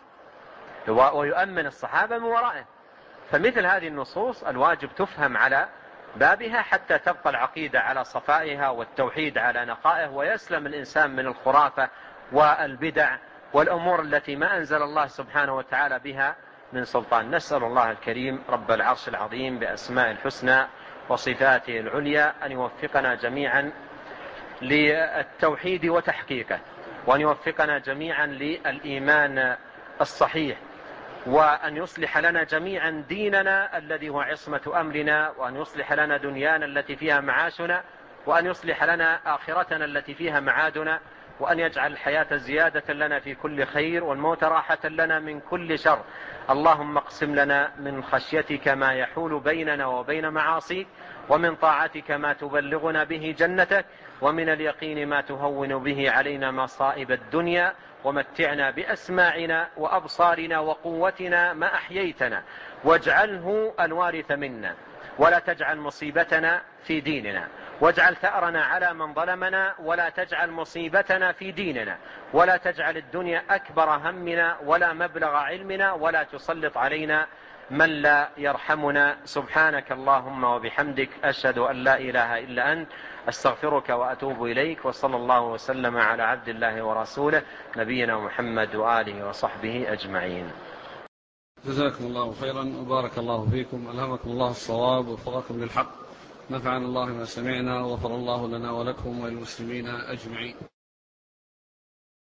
ورائه. فمثل هذه النصوص الواجب تفهم على بابها حتى تبقى العقيدة على صفائها والتوحيد على نقائه، ويسلم الإنسان من الخرافة والبدع والأمور التي ما أنزل الله سبحانه وتعالى بها من سلطان. نسأل الله الكريم رب العرش العظيم بأسماء الحسنى وصفاته العليا أن يوفقنا جميعا للتوحيد وتحقيقه، وأن يوفقنا جميعا للإيمان الصحيح، وأن يصلح لنا جميعا ديننا الذي هو عصمة أمرنا، وأن يصلح لنا دنيانا التي فيها معاشنا، وأن يصلح لنا آخرتنا التي فيها معادنا، وأن يجعل الحياة زيادة لنا في كل خير، والموت راحة لنا من كل شر. اللهم اقسم لنا من خشيتك ما يحول بيننا وبين معاصيك، ومن طاعتك ما تبلغنا به جنتك، ومن اليقين ما تهون به علينا مصائب الدنيا، ومتعنا بأسماعنا وأبصارنا وقوتنا ما أحييتنا، واجعله الوارث منا، ولا تجعل مصيبتنا في ديننا، واجعل ثأرنا على من ظلمنا، ولا تجعل مصيبتنا في ديننا، ولا تجعل الدنيا أكبر همنا ولا مبلغ علمنا، ولا تسلط علينا من لا يرحمنا. سبحانك اللهم وبحمدك، أشهد أن لا إله إلا أنت، أستغفرك وأتوب إليك. وصلى الله وسلم على عبد الله ورسوله نبينا محمد وآله وصحبه أجمعين. جزاكم الله خيرا وبارك الله فيكم، ألهمكم الله الصواب ووفقكم للحق، نفعنا الله ما سمعنا وغفر الله لنا ولكم وللمسلمين أجمعين.